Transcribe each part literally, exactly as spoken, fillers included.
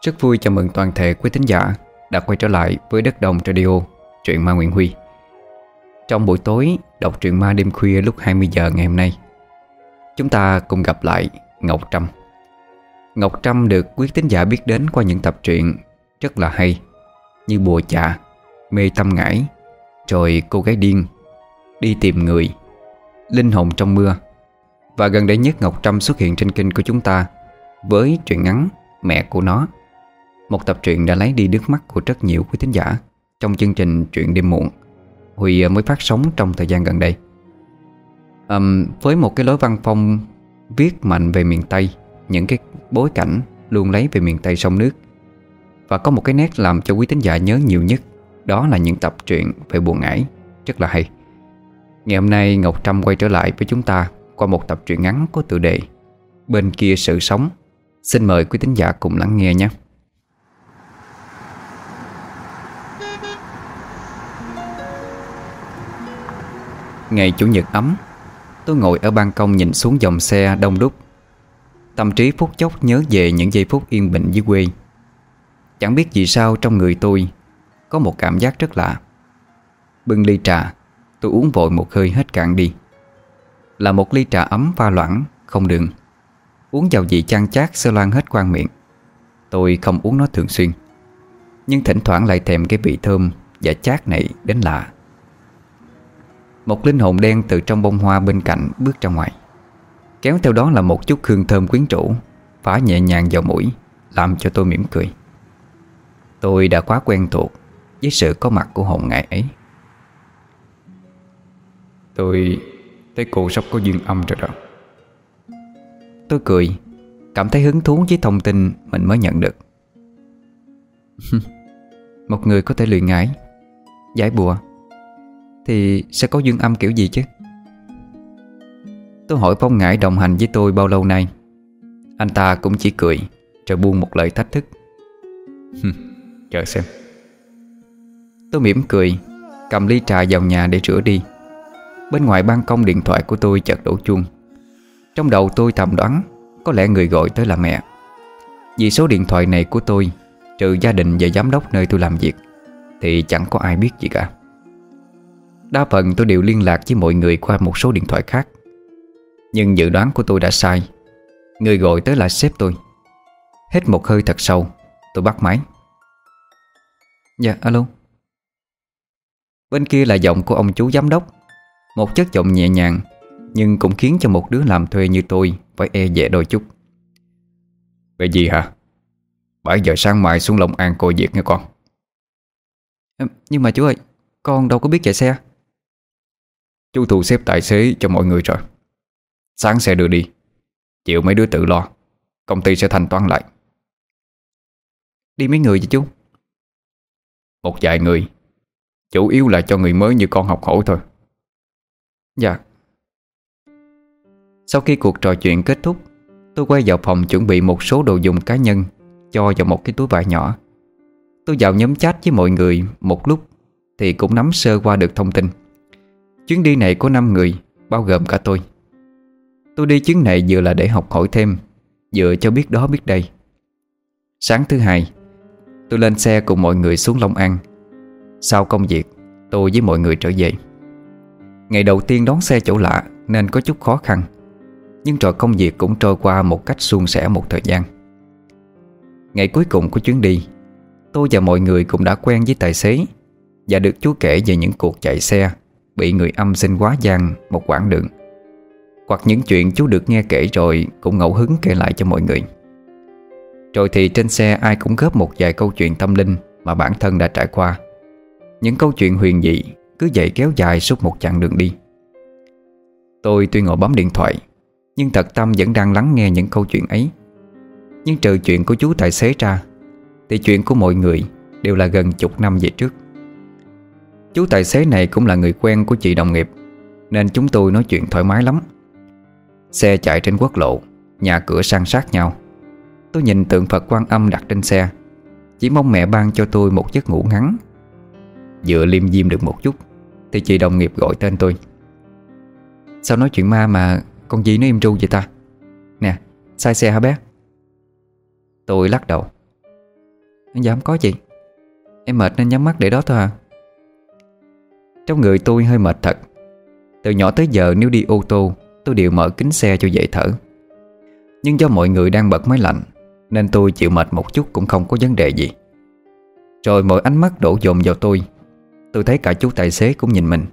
Rất vui chào mừng toàn thể quý thính giả đã quay trở lại với Đất Đồng Radio, truyện ma Nguyễn Huy. Trong buổi tối đọc truyện ma đêm khuya lúc hai mươi giờ ngày hôm nay, chúng ta cùng gặp lại Ngọc Trâm. Ngọc Trâm được quý thính giả biết đến qua những tập truyện rất là hay như Bùa Chà, Mê Tâm Ngải, rồi Cô Gái Điên, Đi Tìm Người, Linh Hồn Trong Mưa. Và gần đây nhất Ngọc Trâm xuất hiện trên kênh của chúng ta với truyện ngắn Mẹ Của Nó, một tập truyện đã lấy đi nước mắt của rất nhiều quý thính giả trong chương trình Truyện Đêm Muộn Huy mới phát sóng trong thời gian gần đây. um, Với một cái lối văn phong viết mạnh về miền Tây, những cái bối cảnh luôn lấy về miền Tây sông nước, và có một cái nét làm cho quý thính giả nhớ nhiều nhất, đó là những tập truyện về Bùa Ngải rất là hay. Ngày hôm nay Ngọc Trâm quay trở lại với chúng ta qua một tập truyện ngắn có tựa đề Bên Kia Sự Sống. Xin mời quý thính giả cùng lắng nghe nhé. Ngày Chủ nhật ấm, tôi ngồi ở ban công nhìn xuống dòng xe đông đúc. Tâm trí phút chốc nhớ về những giây phút yên bình dưới quê. Chẳng biết vì sao trong người tôi có một cảm giác rất lạ. Bưng ly trà, tôi uống vội một hơi hết cạn đi. Là một ly trà ấm pha loãng, không đường, uống vào vị chan chát sơ loan hết khoang miệng. Tôi không uống nó thường xuyên, nhưng thỉnh thoảng lại thèm cái vị thơm và chát này đến lạ. Một linh hồn đen từ trong bông hoa bên cạnh bước ra ngoài, kéo theo đó là một chút hương thơm quyến rũ phả nhẹ nhàng vào mũi, làm cho tôi mỉm cười. Tôi đã quá quen thuộc với sự có mặt của hồn ngài ấy. Tôi thấy cô sắp có duyên âm rồi đó. Tôi cười, cảm thấy hứng thú với thông tin mình mới nhận được. Một người có thể luyện ngải, giải bùa thì sẽ có duyên âm kiểu gì chứ? Tôi hỏi Phong Ngải đồng hành với tôi bao lâu nay. Anh ta cũng chỉ cười rồi buông một lời thách thức. Chờ xem. Tôi mỉm cười, cầm ly trà vào nhà để rửa đi. Bên ngoài ban công điện thoại của tôi chợt đổ chuông. Trong đầu tôi thầm đoán có lẽ người gọi tới là mẹ, vì số điện thoại này của tôi, trừ gia đình và giám đốc nơi tôi làm việc, thì chẳng có ai biết gì cả. Đa phần tôi đều liên lạc với mọi người qua một số điện thoại khác. Nhưng dự đoán của tôi đã sai. Người gọi tới là sếp tôi. Hít một hơi thật sâu, tôi bắt máy. Dạ, alo. Bên kia là giọng của ông chú giám đốc, một chất giọng nhẹ nhàng, nhưng cũng khiến cho một đứa làm thuê như tôi phải e dè đôi chút. Về gì hả? bảy giờ sáng mai xuống Long An coi việc nha con. À, nhưng mà chú ơi, con đâu có biết chạy xe. Chú thu xếp tài xế cho mọi người rồi. Sáng xe đưa đi, chiều mấy đứa tự lo, công ty sẽ thanh toán lại. Đi mấy người vậy chú? Một vài người, chủ yếu là cho người mới như con học hỏi thôi. Dạ. Sau khi cuộc trò chuyện kết thúc, tôi quay vào phòng chuẩn bị một số đồ dùng cá nhân cho vào một cái túi vải nhỏ. Tôi vào nhóm chat với mọi người một lúc thì cũng nắm sơ qua được thông tin. Chuyến đi này có năm người, bao gồm cả tôi. Tôi đi chuyến này vừa là để học hỏi thêm, vừa cho biết đó biết đây. Sáng thứ hai, tôi lên xe cùng mọi người xuống Long An. Sau công việc, tôi với mọi người trở về. Ngày đầu tiên đón xe chỗ lạ nên có chút khó khăn, nhưng rồi công việc cũng trôi qua một cách suôn sẻ một thời gian. Ngày cuối cùng của chuyến đi, tôi và mọi người cũng đã quen với tài xế và được chú kể về những cuộc chạy xe bị người âm xin quá gian một quãng đường, hoặc những chuyện chú được nghe kể rồi cũng ngẫu hứng kể lại cho mọi người. Rồi thì trên xe ai cũng góp một vài câu chuyện tâm linh mà bản thân đã trải qua. Những câu chuyện huyền dị cứ vậy kéo dài suốt một chặng đường đi. Tôi tuy ngồi bấm điện thoại, nhưng thật tâm vẫn đang lắng nghe những câu chuyện ấy. Nhưng trừ chuyện của chú tài xế ra, thì chuyện của mọi người đều là gần chục năm về trước. Chú tài xế này cũng là người quen của chị đồng nghiệp, nên chúng tôi nói chuyện thoải mái lắm. Xe chạy trên quốc lộ, nhà cửa san sát nhau. Tôi nhìn tượng Phật Quan Âm đặt trên xe, chỉ mong mẹ ban cho tôi một giấc ngủ ngắn. Vừa liêm diêm được một chút thì chị đồng nghiệp gọi tên tôi. Sao nói chuyện ma mà con gì nó im ru vậy ta? Nè, sai xe hả bé? Tôi lắc đầu. Dạ không có gì. Em mệt nên nhắm mắt để đó thôi à. Trong người tôi hơi mệt thật. Từ nhỏ tới giờ nếu đi ô tô tôi đều mở kính xe cho dễ thở. Nhưng do mọi người đang bật máy lạnh nên tôi chịu mệt một chút cũng không có vấn đề gì. Rồi mọi ánh mắt đổ dồn vào tôi. Tôi thấy cả chú tài xế cũng nhìn mình.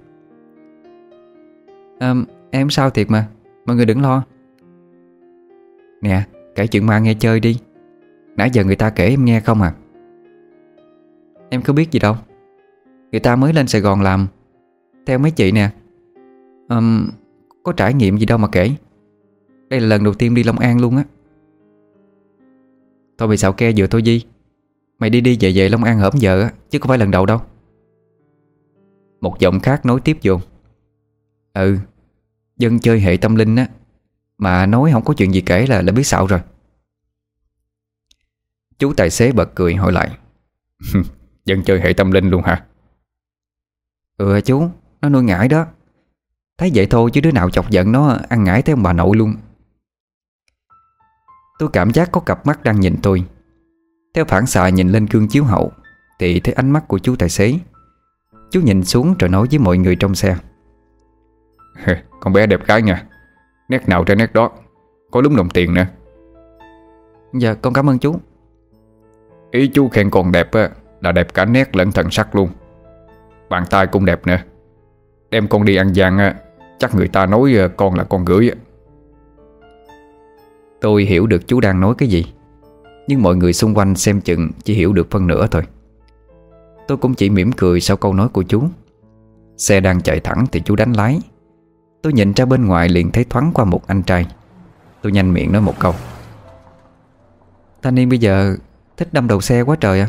à, Em sao thiệt mà. Mọi người đừng lo. Nè, kể chuyện ma nghe chơi đi. Nãy giờ người ta kể em nghe không à. Em có biết gì đâu. Người ta mới lên Sài Gòn làm. Theo mấy chị nè, um, có trải nghiệm gì đâu mà kể. Đây là lần đầu tiên đi Long An luôn á. Thôi mày xạo ke vừa thôi Di. Mày đi đi về về Long An hổm giờ á, chứ không phải lần đầu đâu. Một giọng khác nói tiếp vô. Ừ, dân chơi hệ tâm linh á, mà nói không có chuyện gì kể là là biết xạo rồi. Chú tài xế bật cười hỏi lại. Dân chơi hệ tâm linh luôn hả? Ừ chú, nó nuôi ngải đó. Thấy vậy thôi chứ đứa nào chọc giận nó ăn ngải tới ông bà nội luôn. Tôi cảm giác có cặp mắt đang nhìn tôi. Theo phản xạ nhìn lên gương chiếu hậu thì thấy ánh mắt của chú tài xế. Chú nhìn xuống rồi nói với mọi người trong xe. Con bé đẹp gái nha. Nét nào ra nét đó. Có lúm đồng tiền nè. Dạ con cảm ơn chú. Ý chú khen con đẹp á, là đẹp cả nét lẫn thần sắc luôn. Bàn tay cũng đẹp nè. Đem con đi ăn gian á, chắc người ta nói con là con gửi á. Tôi hiểu được chú đang nói cái gì, nhưng mọi người xung quanh xem chừng chỉ hiểu được phân nửa thôi. Tôi cũng chỉ mỉm cười sau câu nói của chú. Xe đang chạy thẳng thì chú đánh lái. Tôi nhìn ra bên ngoài liền thấy thoáng qua một anh trai. Tôi nhanh miệng nói một câu. Thanh niên bây giờ thích đâm đầu xe quá trời à.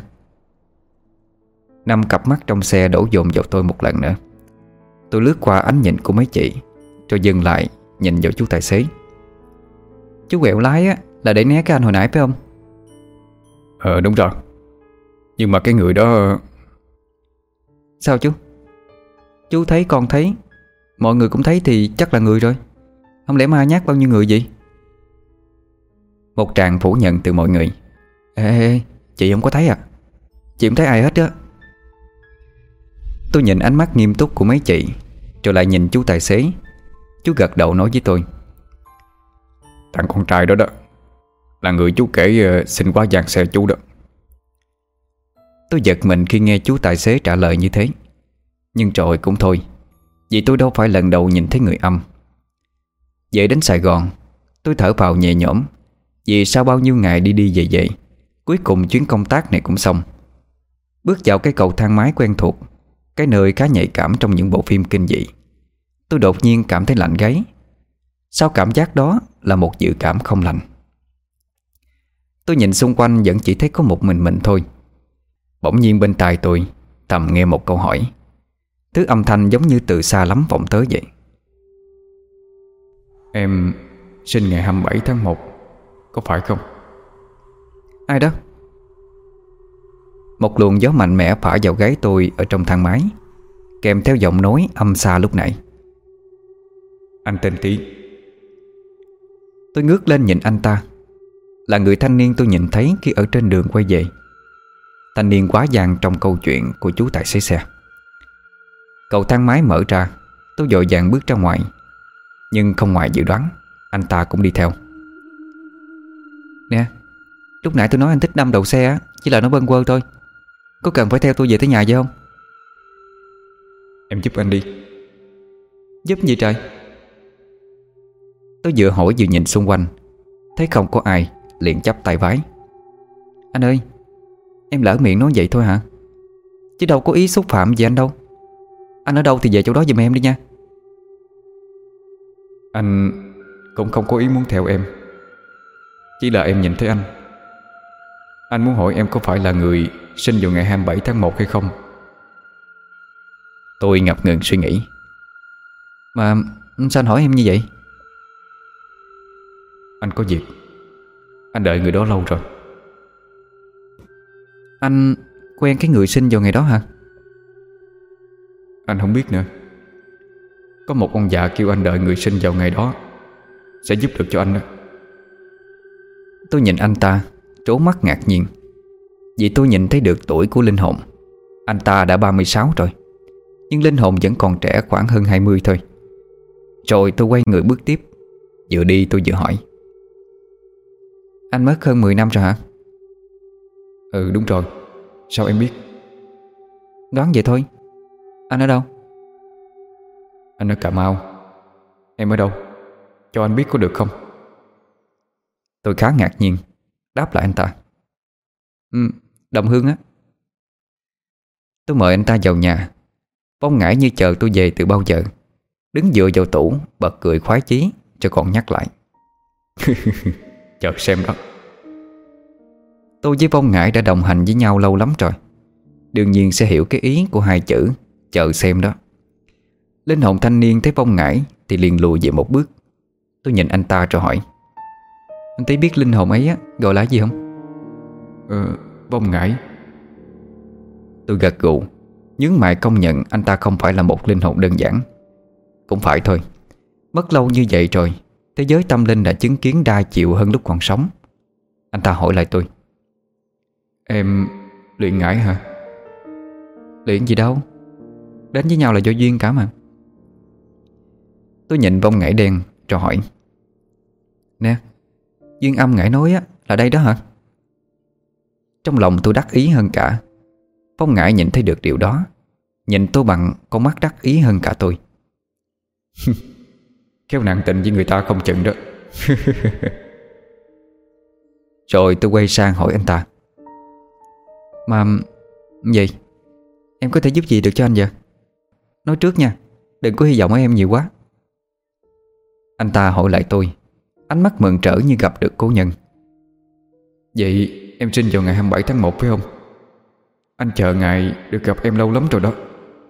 Năm cặp mắt trong xe đổ dồn vào tôi một lần nữa. Tôi lướt qua ánh nhìn của mấy chị, rồi dừng lại nhìn vào chú tài xế. Chú quẹo lái á là để né cái anh hồi nãy phải không? Ờ đúng rồi. Nhưng mà cái người đó... Sao chú? Chú thấy con thấy, mọi người cũng thấy thì chắc là người rồi. Không lẽ ma nhát bao nhiêu người vậy? Một tràng phủ nhận từ mọi người. Ê, ê, chị không có thấy à? Chị không thấy ai hết á. Tôi nhìn ánh mắt nghiêm túc của mấy chị, rồi lại nhìn chú tài xế. Chú gật đầu nói với tôi. Thằng con trai đó đó là người chú kể uh, xin quá giang xe chú đó. Tôi giật mình khi nghe chú tài xế trả lời như thế. Nhưng rồi cũng thôi, vì tôi đâu phải lần đầu nhìn thấy người âm. Về đến Sài Gòn, tôi thở vào nhẹ nhõm. Vì sau bao nhiêu ngày đi đi về về, cuối cùng chuyến công tác này cũng xong. Bước vào cái cầu thang máy quen thuộc, cái nơi khá nhạy cảm trong những bộ phim kinh dị, tôi đột nhiên cảm thấy lạnh gáy. Sau cảm giác đó là một dự cảm không lành. Tôi nhìn xung quanh vẫn chỉ thấy có một mình mình thôi. Bỗng nhiên bên tai tôi thầm nghe một câu hỏi. Thứ âm thanh giống như từ xa lắm vọng tới vậy. Em sinh ngày hai mươi bảy tháng một, có phải không? Ai đó? Một luồng gió mạnh mẽ phả vào gáy tôi ở trong thang máy, kèm theo giọng nói âm xa lúc nãy. Anh tên Tí. Tôi ngước lên nhìn anh ta. Là người thanh niên tôi nhìn thấy khi ở trên đường quay về. Thanh niên quá giang trong câu chuyện của chú tài xế xe. Cầu thang máy mở ra, tôi vội vàng bước ra ngoài. Nhưng không ngoài dự đoán, anh ta cũng đi theo. Nè, lúc nãy tôi nói anh thích đâm đầu xe á, chỉ là nó bâng quơ thôi. Có cần phải theo tôi về tới nhà vậy không? Em giúp anh đi. Giúp gì trời? Tôi vừa hỏi vừa nhìn xung quanh, thấy không có ai, liền chắp tay vái. Anh ơi, em lỡ miệng nói vậy thôi hả? Chứ đâu có ý xúc phạm gì anh đâu. Anh ở đâu thì về chỗ đó giùm em đi nha. Anh cũng không có ý muốn theo em. Chỉ là em nhìn thấy anh. Anh muốn hỏi em có phải là người sinh vào ngày hai mươi bảy tháng một hay không? Tôi ngập ngừng suy nghĩ. Mà sao anh hỏi em như vậy? Anh có việc. Anh đợi người đó lâu rồi. Anh quen cái người sinh vào ngày đó hả? Anh không biết nữa. Có một ông già kêu anh đợi người sinh vào ngày đó sẽ giúp được cho anh đó. Tôi nhìn anh ta, trố mắt ngạc nhiên. Vì tôi nhìn thấy được tuổi của linh hồn. Anh ta đã ba mươi sáu rồi, nhưng linh hồn vẫn còn trẻ, khoảng hơn hai mươi thôi. Rồi tôi quay người bước tiếp. Vừa đi tôi vừa hỏi: Anh mất hơn mười năm rồi hả? Ừ đúng rồi. Sao em biết? Đoán vậy thôi. Anh ở đâu? Anh ở Cà Mau. Em ở đâu? Cho anh biết có được không? Tôi khá ngạc nhiên đáp lại anh ta: Ừ, Đồng Hương á. Tôi mời anh ta vào nhà. Vong ngãi như chờ tôi về từ bao giờ, đứng dựa vào tủ bật cười khoái chí, cho còn nhắc lại: Chờ xem đó. Tôi với Vong ngãi đã đồng hành với nhau lâu lắm rồi, đương nhiên sẽ hiểu cái ý của hai chữ chờ xem đó. Linh hồn thanh niên thấy Vong ngãi thì liền lùi về một bước. Tôi nhìn anh ta rồi hỏi: Anh thấy biết linh hồn ấy á gọi là gì không? Ờ, Vong ngãi. Tôi gật gù, nhướng mày công nhận anh ta không phải là một linh hồn đơn giản. Cũng phải thôi, mất lâu như vậy rồi, thế giới tâm linh đã chứng kiến đa chiều hơn lúc còn sống. Anh ta hỏi lại tôi: Em luyện ngải hả? Luyện gì đâu, đến với nhau là do duyên cả mà. Tôi nhìn Vong ngải đen rồi hỏi: Nè, duyên âm ngải nói á là đây đó hả? Trong lòng tôi đắc ý hơn cả. Vong ngải nhìn thấy được điều đó, nhìn tôi bằng con mắt đắc ý hơn cả tôi. Khéo nặng tình với người ta không chừng đó. Rồi tôi quay sang hỏi anh ta: Mà gì? Em có thể giúp gì được cho anh vậy? Nói trước nha, đừng có hy vọng ở em nhiều quá. Anh ta hỏi lại tôi, ánh mắt mừng rỡ như gặp được cố nhân. Vậy em sinh vào ngày hai mươi bảy tháng một phải không? Anh chờ ngày được gặp em lâu lắm rồi đó.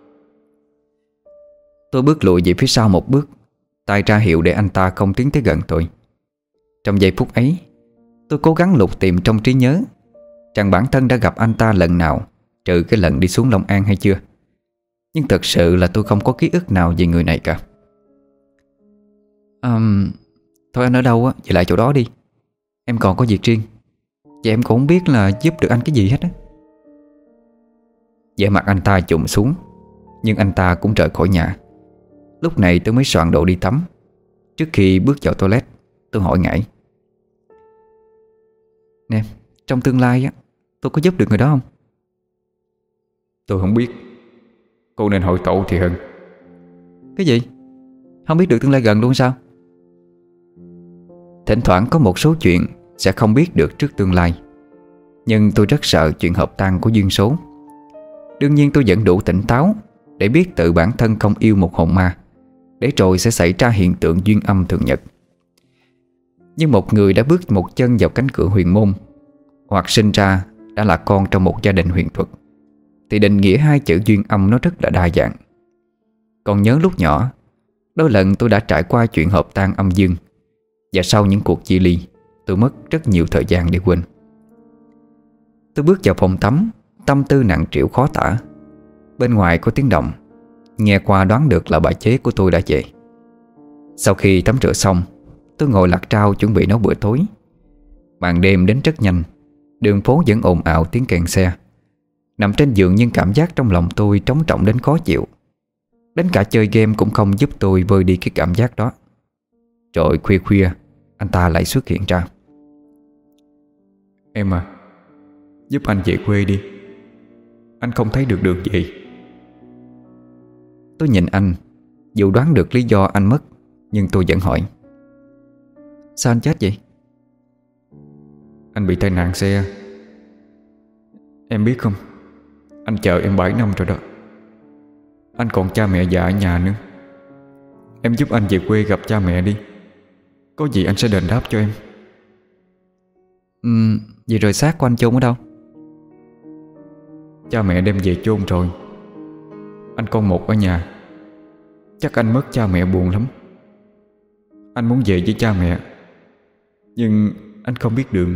Tôi bước lùi về phía sau một bước, tay ra hiệu để anh ta không tiến tới gần tôi. Trong giây phút ấy, tôi cố gắng lục tìm trong trí nhớ rằng bản thân đã gặp anh ta lần nào, trừ cái lần đi xuống Long An hay chưa. Nhưng thật sự là tôi không có ký ức nào về người này cả. um, Thôi anh ở đâu á, về lại chỗ đó đi. Em còn có việc riêng, và em cũng không biết là giúp được anh cái gì hết á. Vẻ mặt anh ta trùng xuống, nhưng anh ta cũng rời khỏi nhà. Lúc này tôi mới soạn đồ đi tắm. Trước khi bước vào toilet, tôi hỏi ngải: Nè, trong tương lai á, tôi có giúp được người đó không? Tôi không biết. Cô nên hỏi tổ thì hơn. Cái gì? Không biết được tương lai gần luôn sao? Thỉnh thoảng có một số chuyện sẽ không biết được trước tương lai. Nhưng tôi rất sợ chuyện hợp tan của duyên số. Đương nhiên tôi vẫn đủ tỉnh táo để biết tự bản thân không yêu một hồn ma, để rồi sẽ xảy ra hiện tượng duyên âm thường nhật. Nhưng một người đã bước một chân vào cánh cửa huyền môn, hoặc sinh ra đã là con trong một gia đình huyền thuật, thì định nghĩa hai chữ duyên âm nó rất là đa dạng. Còn nhớ lúc nhỏ, đôi lần tôi đã trải qua chuyện hợp tan âm dương, và sau những cuộc chia ly, tôi mất rất nhiều thời gian để quên. Tôi bước vào phòng tắm, tâm tư nặng trĩu khó tả. Bên ngoài có tiếng động, nghe qua đoán được là bà chế của tôi đã về. Sau khi tắm rửa xong, tôi ngồi lặt trao chuẩn bị nấu bữa tối. Màn đêm đến rất nhanh, đường phố vẫn ồn ào tiếng kèn xe. Nằm trên giường nhưng cảm giác trong lòng tôi trống trỏng đến khó chịu. Đến cả chơi game cũng không giúp tôi vơi đi cái cảm giác đó. Rồi khuya khuya, anh ta lại xuất hiện ra. Em à, giúp anh về quê đi. Anh không thấy được đường về. Tôi nhìn anh, dù đoán được lý do anh mất, nhưng tôi vẫn hỏi: Sao anh chết vậy? Anh bị tai nạn xe. Em biết không, anh chờ em bảy năm rồi đó. Anh còn cha mẹ già ở nhà nữa. Em giúp anh về quê gặp cha mẹ đi. Có gì anh sẽ đền đáp cho em. Ừm, vậy rồi xác của anh chôn ở đâu? Cha mẹ đem về chôn rồi. Anh con một ở nhà. Chắc anh mất cha mẹ buồn lắm. Anh muốn về với cha mẹ, nhưng anh không biết đường.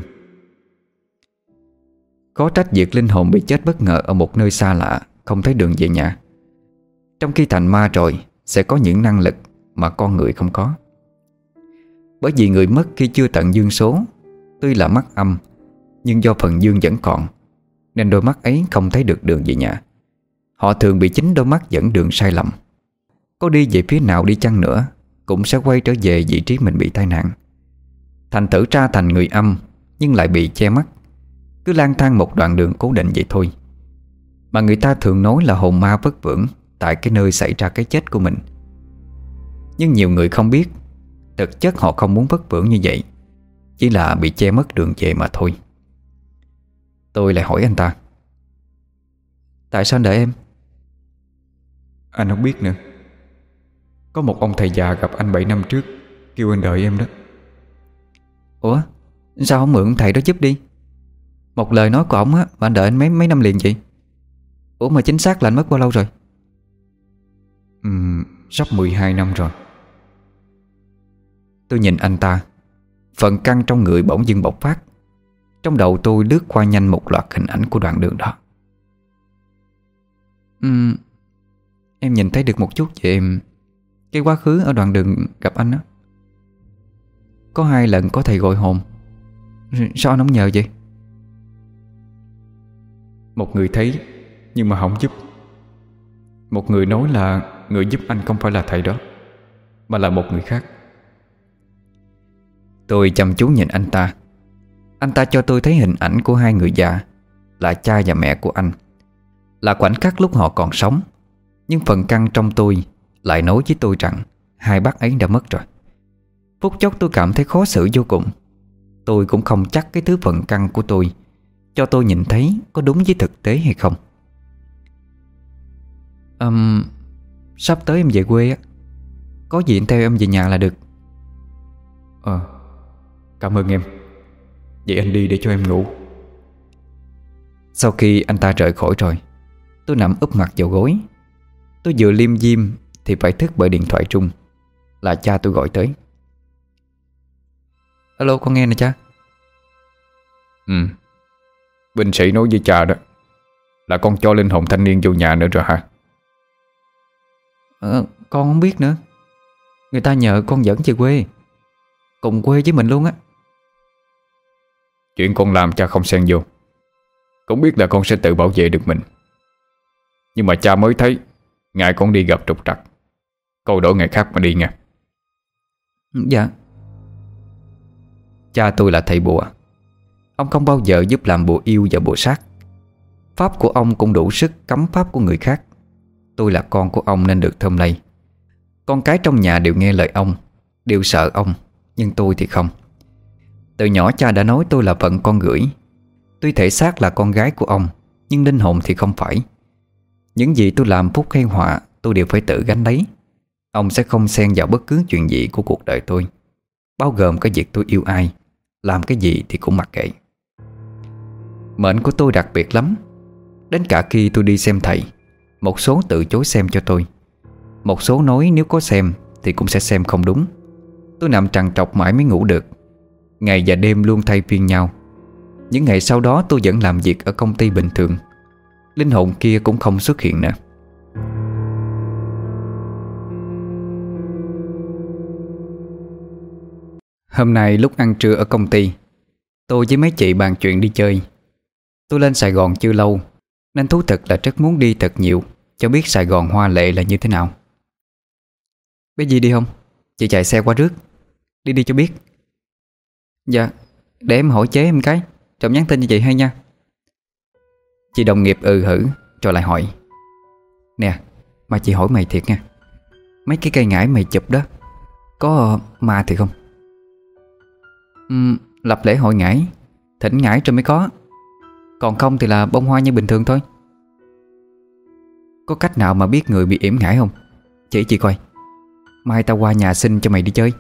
Có trách việc linh hồn bị chết bất ngờ ở một nơi xa lạ, không thấy đường về nhà. Trong khi thành ma rồi, sẽ có những năng lực mà con người không có. Bởi vì người mất khi chưa tận dương số, tuy là mắc âm, nhưng do phần dương vẫn còn, nên đôi mắt ấy không thấy được đường về nhà. Họ thường bị chính đôi mắt dẫn đường sai lầm. Có đi về phía nào đi chăng nữa cũng sẽ quay trở về vị trí mình bị tai nạn. Thành thử ra thành người âm nhưng lại bị che mắt, cứ lang thang một đoạn đường cố định vậy thôi. Mà người ta thường nói là hồn ma vất vưởng tại cái nơi xảy ra cái chết của mình. Nhưng nhiều người không biết, thực chất họ không muốn vất vưởng như vậy, chỉ là bị che mất đường về mà thôi. Tôi lại hỏi anh ta: tại sao anh đợi em? Anh không biết nữa. Có một ông thầy già gặp anh bảy năm trước, kêu anh đợi em đó. Ủa, sao không mượn thầy đó giúp đi? Một lời nói của ổng á mà anh đợi anh mấy mấy năm liền vậy? Ủa mà chính xác là anh mất bao lâu rồi? Ừm, sắp mười hai năm rồi. Tôi nhìn anh ta, phần căng trong người bỗng dưng bộc phát. Trong đầu tôi lướt qua nhanh một loạt hình ảnh của đoạn đường đó. Ừm, em nhìn thấy được một chút về cái quá khứ ở đoạn đường gặp anh đó. Có hai lần có thầy gọi hồn. Sao anh không nhờ vậy? Một người thấy nhưng mà không giúp. Một người nói là người giúp anh không phải là thầy đó, mà là một người khác. Tôi chăm chú nhìn anh ta. Anh ta cho tôi thấy hình ảnh của hai người già, là cha và mẹ của anh. Là khoảnh khắc lúc họ còn sống. Nhưng phần căng trong tôi lại nói với tôi rằng hai bác ấy đã mất rồi. Phút chốc tôi cảm thấy khó xử vô cùng. Tôi cũng không chắc cái thứ phần căng của tôi cho tôi nhìn thấy có đúng với thực tế hay không. um, Sắp tới em về quê á, có gì anh theo em về nhà là được. Ờ, cảm ơn em. Vậy anh đi để cho em ngủ. Sau khi anh ta rời khỏi rồi, tôi nằm úp mặt vào gối. Tôi vừa liêm diêm thì phải thức bởi điện thoại rung. Là cha tôi gọi tới. Alo, con nghe nè cha. Ừ, binh sĩ nói với cha đó là con cho linh hồn thanh niên vô nhà nữa rồi hả? Ờ, con không biết nữa. Người ta nhờ con dẫn về quê, cùng quê với mình luôn á. Chuyện con làm cha không xen vô. Cũng biết là con sẽ tự bảo vệ được mình. Nhưng mà cha mới thấy ngại con đi gặp trục trặc. Câu đổi ngày khác mà đi nha. Dạ. Cha tôi là thầy bùa. Ông không bao giờ giúp làm bùa yêu và bùa sát. Pháp của ông cũng đủ sức cấm pháp của người khác. Tôi là con của ông nên được thơm lây. Con cái trong nhà đều nghe lời ông, đều sợ ông. Nhưng tôi thì không. Từ nhỏ cha đã nói tôi là phận con gửi. Tuy thể xác là con gái của ông, nhưng linh hồn thì không phải. Những gì tôi làm phúc hay họa tôi đều phải tự gánh lấy. Ông sẽ không xen vào bất cứ chuyện gì của cuộc đời tôi, bao gồm cái việc tôi yêu ai, làm cái gì thì cũng mặc kệ. Mệnh của tôi đặc biệt lắm. Đến cả khi tôi đi xem thầy, một số từ chối xem cho tôi. Một số nói nếu có xem thì cũng sẽ xem không đúng. Tôi nằm trằn trọc mãi mới ngủ được. Ngày và đêm luôn thay phiên nhau. Những ngày sau đó tôi vẫn làm việc ở công ty bình thường. Linh hồn kia cũng không xuất hiện nữa. Hôm nay lúc ăn trưa ở công ty, tôi với mấy chị bàn chuyện đi chơi. Tôi lên Sài Gòn chưa lâu, nên thú thật là rất muốn đi thật nhiều, cho biết Sài Gòn hoa lệ là như thế nào. Bé gì đi không? Chị chạy xe qua rước. Đi đi cho biết. Dạ, để em hỏi chế em cái, rồi nhắn tin cho chị hay nha. Chị đồng nghiệp ừ hử, rồi lại hỏi: nè, mà chị hỏi mày thiệt nha, mấy cái cây ngải mày chụp đó có uh, ma thiệt không? uhm, Lập lễ hội ngải, thỉnh ngải rồi mới có. Còn không thì là bông hoa như bình thường thôi. Có cách nào mà biết người bị yểm ngải không? Chỉ chị coi, mai tao qua nhà xin cho mày đi chơi.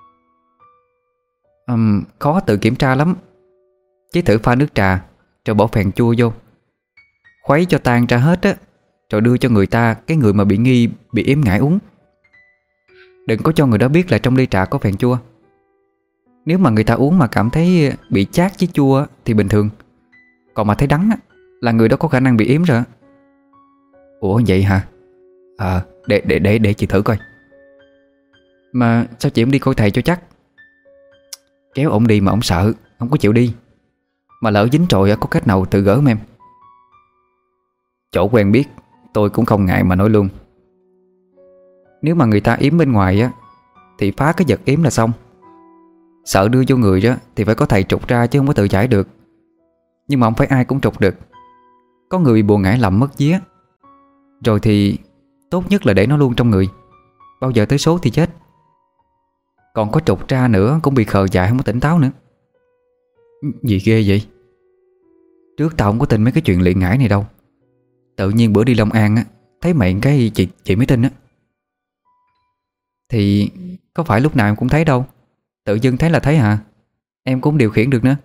uhm, Khó tự kiểm tra lắm. Chỉ thử pha nước trà, rồi bỏ phèn chua vô, khuấy cho tan ra hết á, rồi đưa cho người ta, cái người mà bị nghi bị yểm ngải uống. Đừng có cho người đó biết là trong ly trà có phèn chua. Nếu mà người ta uống mà cảm thấy bị chát với chua thì bình thường. Còn mà thấy đắng á, là người đó có khả năng bị yểm rồi. Ủa vậy hả? Ờ, à, để, để, để, để chị thử coi. Mà sao chị không đi coi thầy cho chắc? Kéo ổng đi mà ổng sợ, không có chịu đi. Mà lỡ dính rồi có cách nào tự gỡ không em? Chỗ quen biết tôi cũng không ngại mà nói luôn. Nếu mà người ta yếm bên ngoài á thì phá cái vật yếm là xong. Sợ đưa vô người đó thì phải có thầy trục ra chứ không có tự giải được. Nhưng mà không phải ai cũng trục được. Có người bị bùa ngải lầm mất vía. Rồi thì tốt nhất là để nó luôn trong người. Bao giờ tới số thì chết. Còn có trục ra nữa cũng bị khờ dại, không có tỉnh táo nữa. Gì ghê vậy? Trước tao không có tin mấy cái chuyện lị ngải này đâu. Tự nhiên bữa đi Long An á, thấy mày cái chị chị mới tin á. Thì có phải lúc nào em cũng thấy đâu. Tự dưng thấy là thấy hả? Em cũng điều khiển được nữa.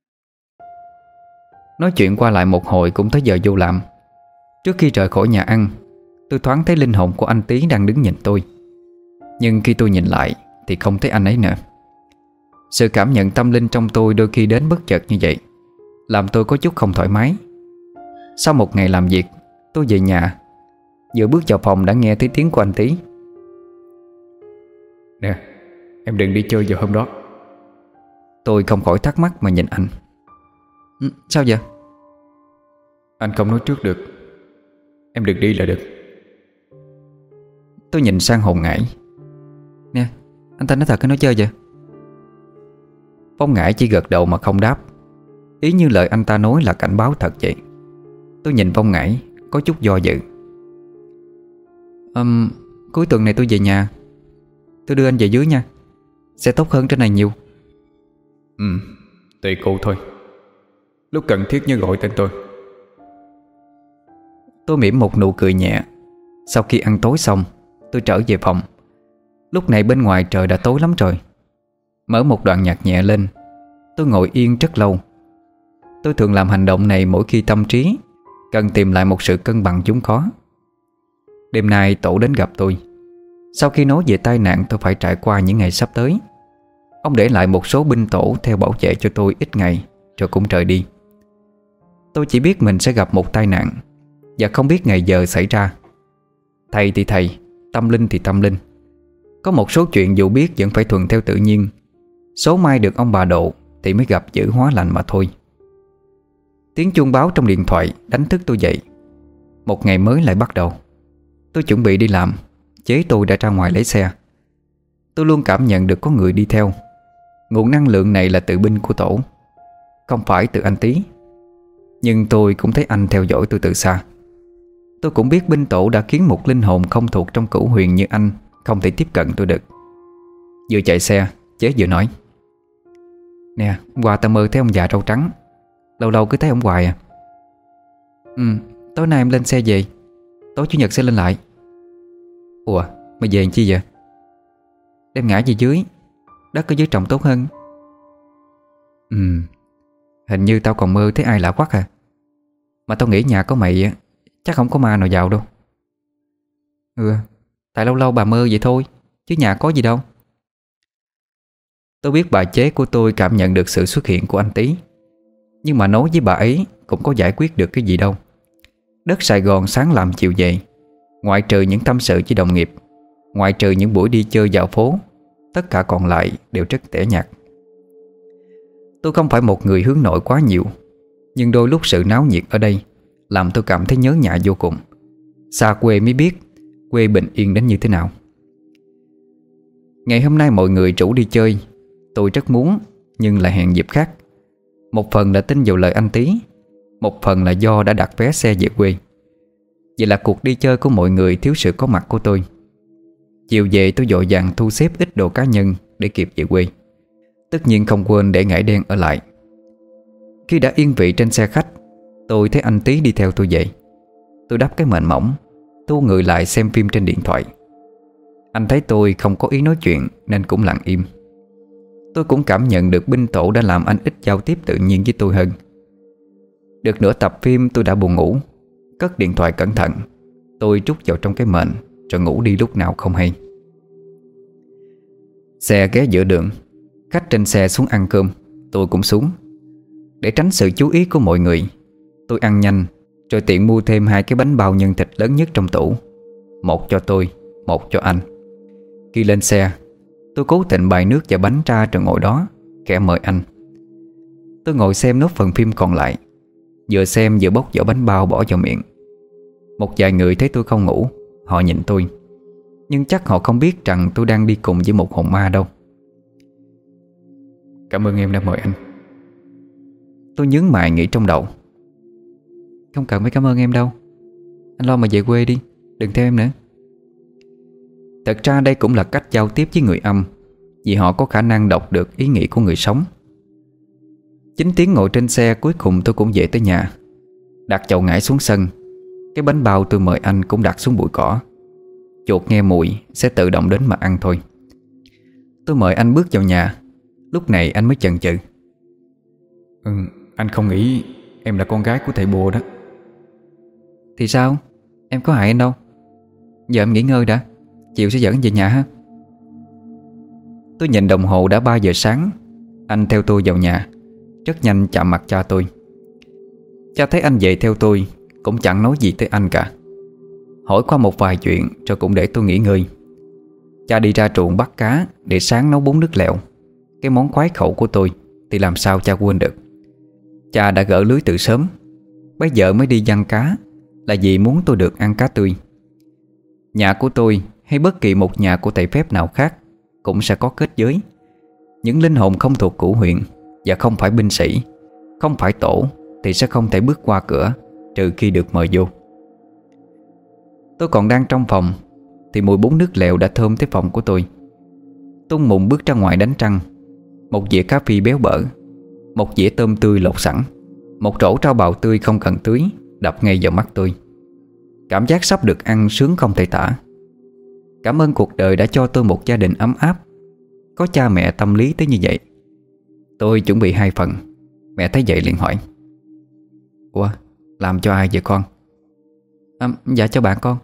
Nói chuyện qua lại một hồi cũng tới giờ vô làm. Trước khi rời khỏi nhà ăn, tôi thoáng thấy linh hồn của anh Tý đang đứng nhìn tôi. Nhưng khi tôi nhìn lại thì không thấy anh ấy nữa. Sự cảm nhận tâm linh trong tôi đôi khi đến bất chợt như vậy, làm tôi có chút không thoải mái. Sau một ngày làm việc, tôi về nhà. Vừa bước vào phòng đã nghe thấy tiếng của anh Tý. Nè, em đừng đi chơi vào hôm đó. Tôi không khỏi thắc mắc mà nhìn anh. Ừ, sao vậy? Anh không nói trước được. Em đừng đi là được. Tôi nhìn sang Hồn Ngải. Nè, anh ta nói thật hay nói chơi vậy? Phong Ngải chỉ gật đầu mà không đáp. Ý như lời anh ta nói là cảnh báo thật vậy. Tôi nhìn Phong Ngải có chút do dự. um, Cuối tuần này tôi về nhà. Tôi đưa anh về dưới nha. Sẽ tốt hơn trên này nhiều. Ừ, tùy cô thôi. Lúc cần thiết nhớ gọi tên tôi. Tôi mỉm một nụ cười nhẹ. Sau khi ăn tối xong, tôi trở về phòng. Lúc này bên ngoài trời đã tối lắm rồi. Mở một đoạn nhạc nhẹ lên. Tôi ngồi yên rất lâu. Tôi thường làm hành động này mỗi khi tâm trí cần tìm lại một sự cân bằng vốn có. Đêm nay Tổ đến gặp tôi. Sau khi nói về tai nạn tôi phải trải qua những ngày sắp tới, ông để lại một số binh tổ theo bảo vệ cho tôi ít ngày rồi cũng rời đi. Tôi chỉ biết mình sẽ gặp một tai nạn và không biết ngày giờ xảy ra. Thầy thì thầy, tâm linh thì tâm linh. Có một số chuyện dù biết vẫn phải thuận theo tự nhiên. Số may được ông bà độ thì mới gặp dữ hóa lành mà thôi. Tiếng chuông báo trong điện thoại đánh thức tôi dậy. Một ngày mới lại bắt đầu. Tôi chuẩn bị đi làm, chế tôi đã ra ngoài lấy xe. Tôi luôn cảm nhận được có người đi theo. Nguồn năng lượng này là tự binh của Tổ, không phải từ anh Tý. Nhưng tôi cũng thấy anh theo dõi tôi từ xa. Tôi cũng biết binh Tổ đã khiến một linh hồn không thuộc trong cửu huyền như anh không thể tiếp cận tôi được. Vừa chạy xe, Chế vừa nói: Nè, hôm qua tao mơ thấy ông già râu trắng. Lâu lâu cứ thấy ông hoài à. Ừ, tối nay em lên xe về. Tối chủ nhật sẽ lên lại. Ủa, mày về làm chi vậy? Đem ngã về dưới. Đất ở dưới trồng tốt hơn. Ừ, hình như tao còn mơ thấy ai lạ quắc à. Mà tao nghĩ nhà có mày á, chắc không có ma nào vào đâu. Ừ, tại lâu lâu bà mơ vậy thôi, chứ nhà có gì đâu. Tôi biết bà Chế của tôi cảm nhận được sự xuất hiện của anh Tý, nhưng mà nói với bà ấy cũng có giải quyết được cái gì đâu. Đất Sài Gòn sáng làm chiều về. Ngoại trừ những tâm sự với đồng nghiệp, ngoại trừ những buổi đi chơi dạo phố, tất cả còn lại đều rất tẻ nhạt. Tôi không phải một người hướng nội quá nhiều, nhưng đôi lúc sự náo nhiệt ở đây làm tôi cảm thấy nhớ nhà vô cùng. Xa quê mới biết quê bình yên đến như thế nào. Ngày hôm nay mọi người rủ đi chơi. Tôi rất muốn, nhưng lại hẹn dịp khác. Một phần là tin vào lời anh Tý, một phần là do đã đặt vé xe về quê. Vậy là cuộc đi chơi của mọi người thiếu sự có mặt của tôi. Chiều về tôi vội vàng thu xếp ít đồ cá nhân để kịp về quê. Tất nhiên không quên để Ngải Đen ở lại. Khi đã yên vị trên xe khách, tôi thấy anh Tý đi theo tôi về. Tôi đắp cái mền mỏng, thu người lại xem phim trên điện thoại. Anh thấy tôi không có ý nói chuyện nên cũng lặng im. Tôi cũng cảm nhận được binh Tổ đã làm anh ít giao tiếp tự nhiên với tôi hơn. Được nửa tập phim tôi đã buồn ngủ. Cất điện thoại cẩn thận, tôi trút vào trong cái mền rồi ngủ đi lúc nào không hay. Xe ghé giữa đường. Khách trên xe xuống ăn cơm, tôi cũng xuống. Để tránh sự chú ý của mọi người, tôi ăn nhanh rồi tiện mua thêm hai cái bánh bao nhân thịt lớn nhất trong tủ. Một cho tôi, một cho anh. Khi lên xe, tôi cố tình bày nước và bánh ra rồi ngồi đó kẻ mời anh. Tôi ngồi xem nốt phần phim còn lại, vừa xem vừa bóc vỏ bánh bao bỏ vào miệng. Một vài người thấy tôi không ngủ, họ nhìn tôi, nhưng chắc họ không biết rằng tôi đang đi cùng với một hồn ma đâu. Cảm ơn em đã mời anh. Tôi nhướng mày nghĩ trong đầu, không cần phải cảm ơn em đâu, anh lo mà về quê đi, đừng theo em nữa. Thật ra đây cũng là cách giao tiếp với người âm, vì họ có khả năng đọc được ý nghĩ của người sống. Chính tiếng ngồi trên xe, cuối cùng tôi cũng về tới nhà. Đặt chậu ngải xuống sân. Cái bánh bao tôi mời anh cũng đặt xuống bụi cỏ. Chuột nghe mùi sẽ tự động đến mà ăn thôi. Tôi mời anh bước vào nhà. Lúc này anh mới chần chừ. Ừ, anh không nghĩ em là con gái của thầy bùa đó. Thì sao? Em có hại anh đâu. Giờ em nghỉ ngơi đã, chiều sẽ dẫn về nhà ha. Tôi nhìn đồng hồ đã ba giờ sáng. Anh theo tôi vào nhà. Rất nhanh chạm mặt cha tôi. Cha thấy anh về theo tôi cũng chẳng nói gì tới anh cả. Hỏi qua một vài chuyện rồi cũng để tôi nghỉ ngơi. Cha đi ra ruộng bắt cá để sáng nấu bún nước lèo. Cái món khoái khẩu của tôi thì làm sao cha quên được. Cha đã gỡ lưới từ sớm, bây giờ mới đi giăng cá, là vì muốn tôi được ăn cá tươi. Nhà của tôi hay bất kỳ một nhà của thầy phép nào khác cũng sẽ có kết giới. Những linh hồn không thuộc cửu huyện và không phải binh sĩ, không phải tổ thì sẽ không thể bước qua cửa, trừ khi được mời vô. Tôi còn đang trong phòng thì mùi bún nước lèo đã thơm tới phòng của tôi. Tung mùng bước ra ngoài đánh trăng. Một dĩa cá phi béo bở, một dĩa tôm tươi lột sẵn, một rổ rau bào tươi không cần tưới đập ngay vào mắt tôi. Cảm giác sắp được ăn sướng không thể tả. Cảm ơn cuộc đời đã cho tôi một gia đình ấm áp, có cha mẹ tâm lý tới như vậy. Tôi chuẩn bị hai phần. Mẹ thấy vậy liền hỏi: Ủa, làm cho ai vậy con? À, dạ cho bạn con.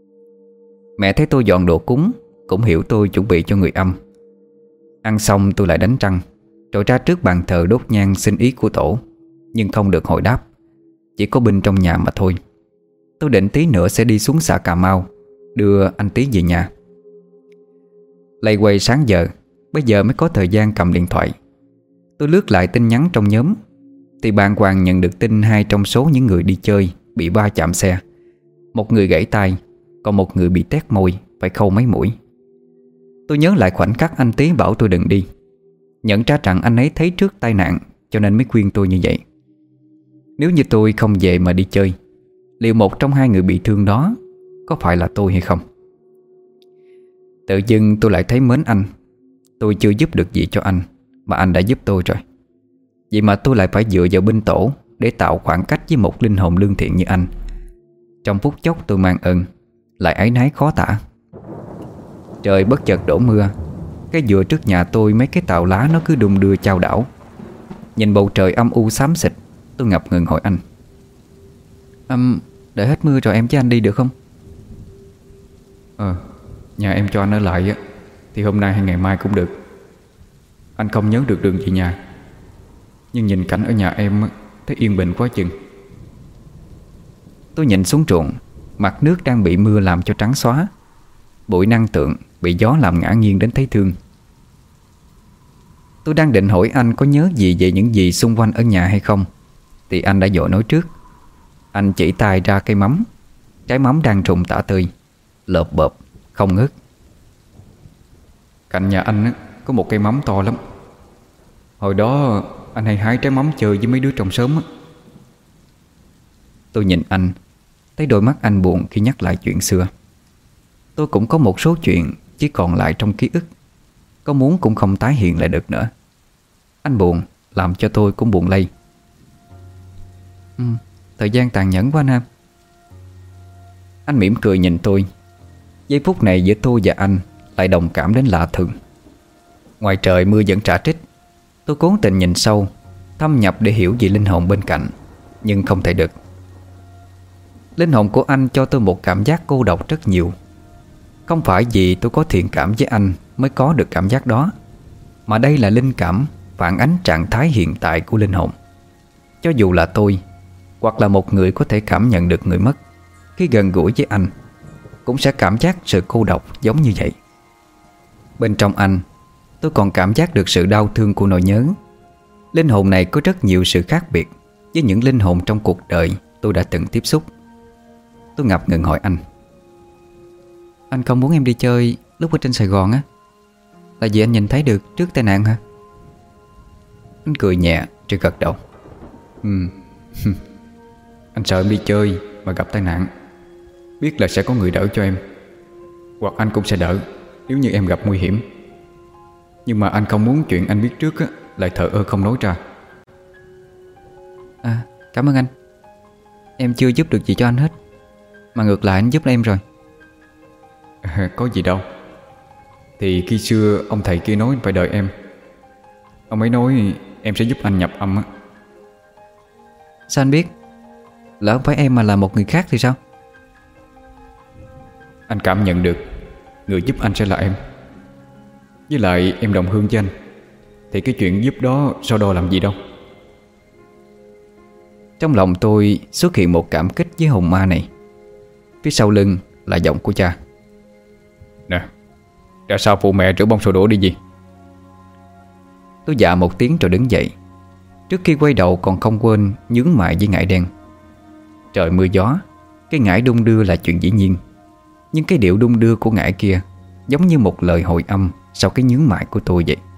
Mẹ thấy tôi dọn đồ cúng cũng hiểu tôi chuẩn bị cho người âm. Ăn xong tôi lại đánh trăng, rồi ra trước bàn thờ đốt nhang xin ý của tổ. Nhưng không được hồi đáp, chỉ có binh trong nhà mà thôi. Tôi định tí nữa sẽ đi xuống xã Cà Mau đưa anh Tí về nhà. Lay quay sáng giờ, bây giờ mới có thời gian cầm điện thoại. Tôi lướt lại tin nhắn trong nhóm thì bàng hoàng nhận được tin hai trong số những người đi chơi bị va chạm xe. Một người gãy tay, còn một người bị tét môi, phải khâu mấy mũi. Tôi nhớ lại khoảnh khắc anh Tí bảo tôi đừng đi, nhận ra rằng anh ấy thấy trước tai nạn cho nên mới khuyên tôi như vậy. Nếu như tôi không về mà đi chơi, liệu một trong hai người bị thương đó có phải là tôi hay không? Tự dưng tôi lại thấy mến anh. Tôi chưa giúp được gì cho anh mà anh đã giúp tôi rồi. Vậy mà tôi lại phải dựa vào binh tổ để tạo khoảng cách với một linh hồn lương thiện như anh. Trong phút chốc tôi mang ơn, lại áy náy khó tả. Trời bất chợt đổ mưa. Cái dừa trước nhà tôi mấy cái tàu lá nó cứ đung đưa chao đảo. Nhìn bầu trời âm u xám xịt, tôi ngập ngừng hỏi anh: um, Đợi hết mưa rồi em với anh đi được không? Ờ, nhà em cho anh ở lại á thì hôm nay hay ngày mai cũng được. Anh không nhớ được đường về nhà, nhưng nhìn cảnh ở nhà em thấy yên bình quá chừng. Tôi nhìn xuống ruộng. Mặt nước đang bị mưa làm cho trắng xóa. Bụi năng tượng bị gió làm ngã nghiêng đến thấy thương. Tôi đang định hỏi anh có nhớ gì về những gì xung quanh ở nhà hay không, thì anh đã vội nói trước. Anh chỉ tay ra cây mắm. Trái mắm đang rụng tả tơi, lợp bợp, không ngớt. Cạnh nhà anh á, có một cây mắm to lắm. Hồi đó anh hay hái trái mắm chơi với mấy đứa trong xóm á. Tôi nhìn anh, thấy đôi mắt anh buồn khi nhắc lại chuyện xưa. Tôi cũng có một số chuyện chỉ còn lại trong ký ức, có muốn cũng không tái hiện lại được nữa. Anh buồn làm cho tôi cũng buồn lây. ừ, Thời gian tàn nhẫn quá Nam. Anh mỉm cười nhìn tôi. Giây phút này giữa tôi và anh lại đồng cảm đến lạ thường. Ngoài trời mưa vẫn rả trích. Tôi cố tình nhìn sâu, thâm nhập để hiểu về linh hồn bên cạnh, nhưng không thể được. Linh hồn của anh cho tôi một cảm giác cô độc rất nhiều. Không phải vì tôi có thiện cảm với anh mới có được cảm giác đó, mà đây là linh cảm phản ánh trạng thái hiện tại của linh hồn. Cho dù là tôi, hoặc là một người có thể cảm nhận được người mất, khi gần gũi với anh cũng sẽ cảm giác sự cô độc giống như vậy. Bên trong anh, tôi còn cảm giác được sự đau thương của nỗi nhớ. Linh hồn này có rất nhiều sự khác biệt với những linh hồn trong cuộc đời tôi đã từng tiếp xúc. Tôi ngập ngừng hỏi anh: Anh không muốn em đi chơi lúc ở trên Sài Gòn á, là vì anh nhìn thấy được trước tai nạn hả? Anh cười nhẹ rồi gật đầu. Ừ. Anh sợ em đi chơi mà gặp tai nạn, biết là sẽ có người đỡ cho em, hoặc anh cũng sẽ đỡ nếu như em gặp nguy hiểm. Nhưng mà anh không muốn chuyện anh biết trước á, lại thờ ơ không nói ra. À, cảm ơn anh. Em chưa giúp được gì cho anh hết, mà ngược lại anh giúp em rồi. À, có gì đâu. Thì khi xưa ông thầy kia nói phải đợi em. Ông ấy nói em sẽ giúp anh nhập âm á. Sao anh biết? Lỡ không phải em mà là một người khác thì sao? Anh cảm nhận được người giúp anh sẽ là em. Với lại em đồng hương với anh, thì cái chuyện giúp đó so đo làm gì đâu. Trong lòng tôi xuất hiện một cảm kích với hồn ma này. Phía sau lưng là giọng của cha: Nè, ra sao phụ mẹ rửa bông sổ đổ đi gì. Tôi dạ một tiếng rồi đứng dậy. Trước khi quay đầu còn không quên nhướng mày với ngải đen. Trời mưa gió, cái ngải đung đưa là chuyện dĩ nhiên. Nhưng cái điệu đung đưa của ngải kia giống như một lời hồi âm sau cái nhướng mày của tôi vậy.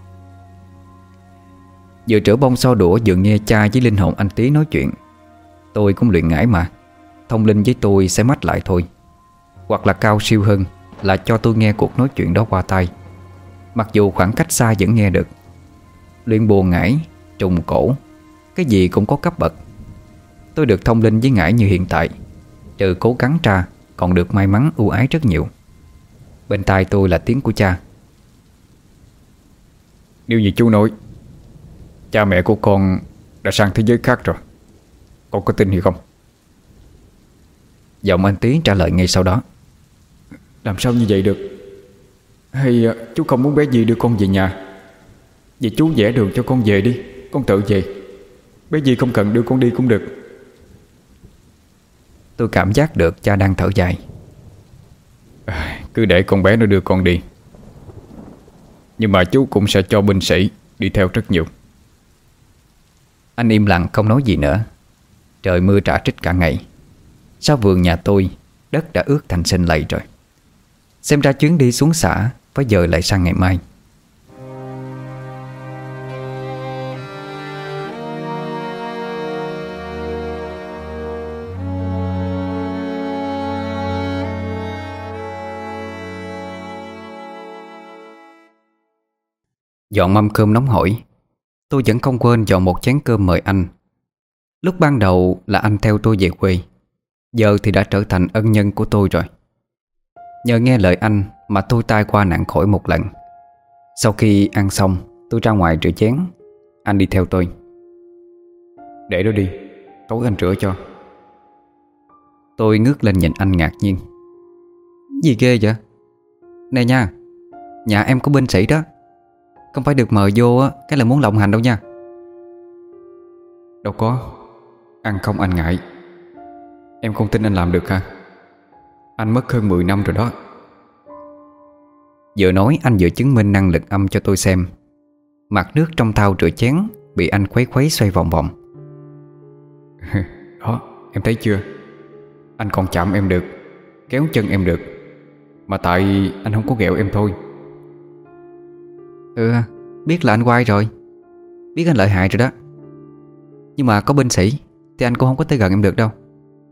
Vừa rửa bông xo đũa vừa nghe cha với linh hồn anh Tý nói chuyện. Tôi cũng luyện ngải mà, thông linh với tôi sẽ mách lại thôi. Hoặc là cao siêu hơn là cho tôi nghe cuộc nói chuyện đó qua tai, mặc dù khoảng cách xa vẫn nghe được. Luyện bùa ngải, trùng cổ, cái gì cũng có cấp bậc. Tôi được thông linh với ngải như hiện tại, trừ cố gắng ra còn được may mắn ưu ái rất nhiều. Bên tai tôi là tiếng của cha: Điều gì chú nói, cha mẹ của con đã sang thế giới khác rồi, con có tin hay không? Giọng anh Tý trả lời ngay sau đó: Làm sao như vậy được? Hay chú không muốn bé Di đưa con về nhà? Vậy chú vẽ đường cho con về đi, con tự về. Bé Di không cần đưa con đi cũng được. Tôi cảm giác được cha đang thở dài. À, cứ để con bé nó đưa con đi. Nhưng mà chú cũng sẽ cho binh sĩ đi theo rất nhiều. Anh im lặng không nói gì nữa. Trời mưa rả rích cả ngày. Sau vườn nhà tôi, đất đã ướt thành sình lầy rồi. Xem ra chuyến đi xuống xã phải dời lại sang ngày mai. Dọn mâm cơm nóng hổi, tôi vẫn không quên dọn một chén cơm mời anh. Lúc ban đầu là anh theo tôi về quê, giờ thì đã trở thành ân nhân của tôi rồi. Nhờ nghe lời anh mà tôi tai qua nạn khỏi một lần. Sau khi ăn xong, tôi ra ngoài rửa chén. Anh đi theo tôi. Để đó đi, tối anh rửa cho. Tôi ngước lên nhìn anh ngạc nhiên. Gì ghê vậy? Nè nha, nhà em có binh sĩ đó, không phải được mời vô á cái là muốn lộng hành đâu nha. Đâu có, ăn không anh ngại. Em không tin anh làm được hả? Anh mất hơn mười năm rồi đó. Vừa nói anh vừa chứng minh năng lực âm cho tôi xem. Mặt nước trong thau rửa chén bị anh khuấy khuấy xoay vòng vòng. Đó, em thấy chưa? Anh còn chạm em được, kéo chân em được, mà tại anh không có ghẹo em thôi. Ừ, biết là anh quay rồi, biết anh lợi hại rồi đó. Nhưng mà có binh sĩ thì anh cũng không có tới gần em được đâu.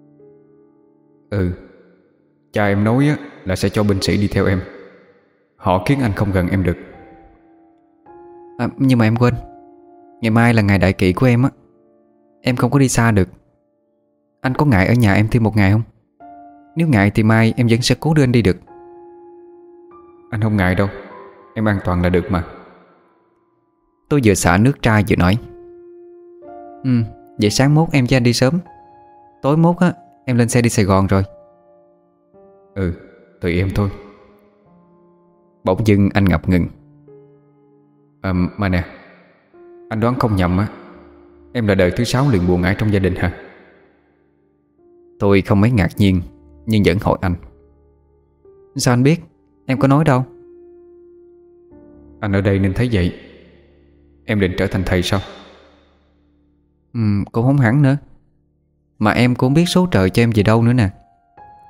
Ừ, cha em nói á, là sẽ cho binh sĩ đi theo em. Họ khiến anh không gần em được. À, nhưng mà em quên, ngày mai là ngày đại kỵ của em á. Em không có đi xa được. Anh có ngại ở nhà em thêm một ngày không? Nếu ngại thì mai em vẫn sẽ cố đưa anh đi được. Anh không ngại đâu, em an toàn là được mà. Tôi vừa xả nước ra vừa nói. Ừ, vậy sáng mốt em với anh đi sớm. Tối mốt á em lên xe đi Sài Gòn rồi. Ừ, tùy em thôi. Bỗng dưng anh ngập ngừng. À, mà nè, anh đoán không nhầm á, em là đời thứ sáu luyện bùa ngải trong gia đình hả? Tôi không mấy ngạc nhiên, nhưng vẫn hỏi anh. Sao anh biết? Em có nói đâu. Anh ở đây nên thấy vậy. Em định trở thành thầy sao? Ừ, cũng không hẳn nữa. Mà em cũng không biết số trời cho em gì đâu nữa nè.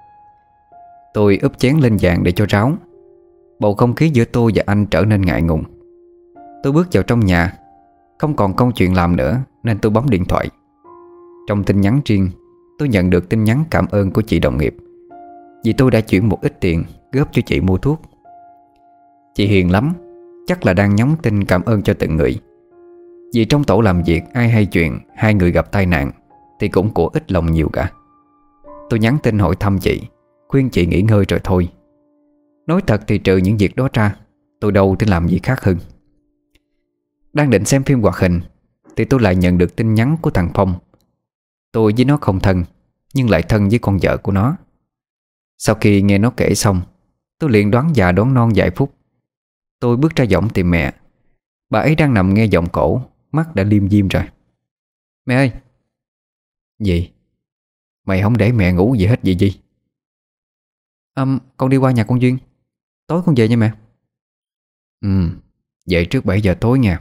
Tôi úp chén lên vàng để cho ráo. Bầu không khí giữa tôi và anh trở nên ngại ngùng. Tôi bước vào trong nhà. Không còn công chuyện làm nữa nên tôi bấm điện thoại. Trong tin nhắn riêng, tôi nhận được tin nhắn cảm ơn của chị đồng nghiệp, vì tôi đã chuyển một ít tiền góp cho chị mua thuốc. Chị hiền lắm, chắc là đang nhắn tin cảm ơn cho từng người. Vì trong tổ làm việc ai hay chuyện hai người gặp tai nạn thì cũng của ít lòng nhiều cả. Tôi nhắn tin hỏi thăm chị, khuyên chị nghỉ ngơi rồi thôi. Nói thật thì trừ những việc đó ra, tôi đâu thể làm gì khác hơn. Đang định xem phim hoạt hình thì tôi lại nhận được tin nhắn của thằng Phong. Tôi với nó không thân, nhưng lại thân với con vợ của nó. Sau khi nghe nó kể xong, tôi liền đoán già đoán non vài phút. Tôi bước ra giọng tìm mẹ. Bà ấy đang nằm nghe giọng cổ, mắt đã liêm diêm rồi. Mẹ ơi! Gì? Mày không để mẹ ngủ gì hết vậy gì? Um, con đi qua nhà con Duyên. Tối con về nha mẹ. Ừ, vậy trước bảy giờ tối nha.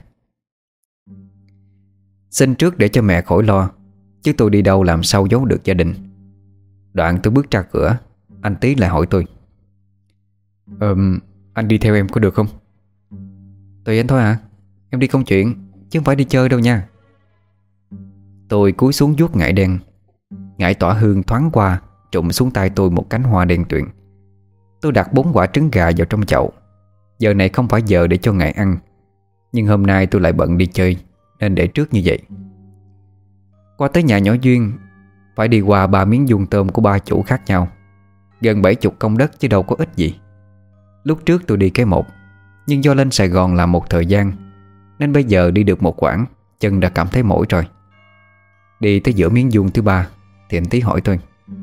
Xin trước để cho mẹ khỏi lo, chứ tôi đi đâu làm sao giấu được gia đình. Đoạn tôi bước ra cửa, anh Tý lại hỏi tôi. Ờm, anh đi theo em có được không? Tùy anh thôi hả? Em đi công chuyện, chứ không phải đi chơi đâu nha. Tôi cúi xuống vuốt ngải đen. Ngải tỏa hương thoáng qua trụm xuống tay tôi một cánh hoa đen tuyền. Tôi đặt bốn quả trứng gà vào trong chậu. Giờ này không phải giờ để cho ngải ăn, nhưng hôm nay tôi lại bận đi chơi nên để trước như vậy. Qua tới nhà nhỏ Duyên, phải đi qua ba miếng vuông tôm của ba chủ khác nhau. Gần bảy chục công đất chứ đâu có ít gì. Lúc trước tôi đi cái một, nhưng do lên Sài Gòn làm một thời gian nên bây giờ đi được một quãng, chân đã cảm thấy mỏi rồi. Đi tới giữa miếng vuông thứ ba thì anh Tý hỏi tôi.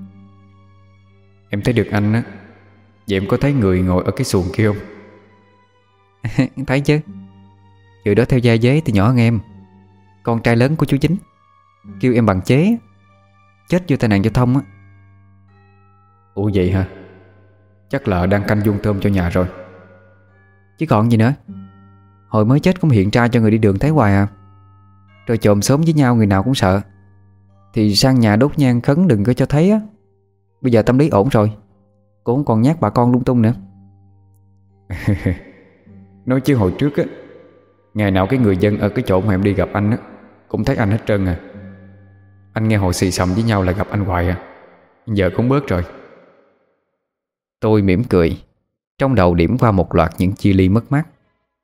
Em thấy được anh á, vậy em có thấy người ngồi ở cái xuồng kia không? Thấy chứ. Người đó theo gia dế thì nhỏ hơn em, con trai lớn của chú Chính. Kêu em bằng chế, chết vô tai nạn giao thông á. Ủa vậy hả? Chắc là đang canh vuông tôm cho nhà rồi. Chứ còn gì nữa. Hồi mới chết cũng hiện ra cho người đi đường thấy hoài à. Rồi chồm xóm với nhau người nào cũng sợ. Thì sang nhà đốt nhang khấn đừng có cho thấy á. Bây giờ tâm lý ổn rồi, cũng không còn nhát bà con lung tung nữa. Nói chứ hồi trước á, ngày nào cái người dân ở cái chỗ mà em đi gặp anh á cũng thấy anh hết trơn à. Anh nghe hồi xì xầm với nhau là gặp anh hoài à. Giờ cũng bớt rồi. Tôi mỉm cười, trong đầu điểm qua một loạt những chia ly mất mát.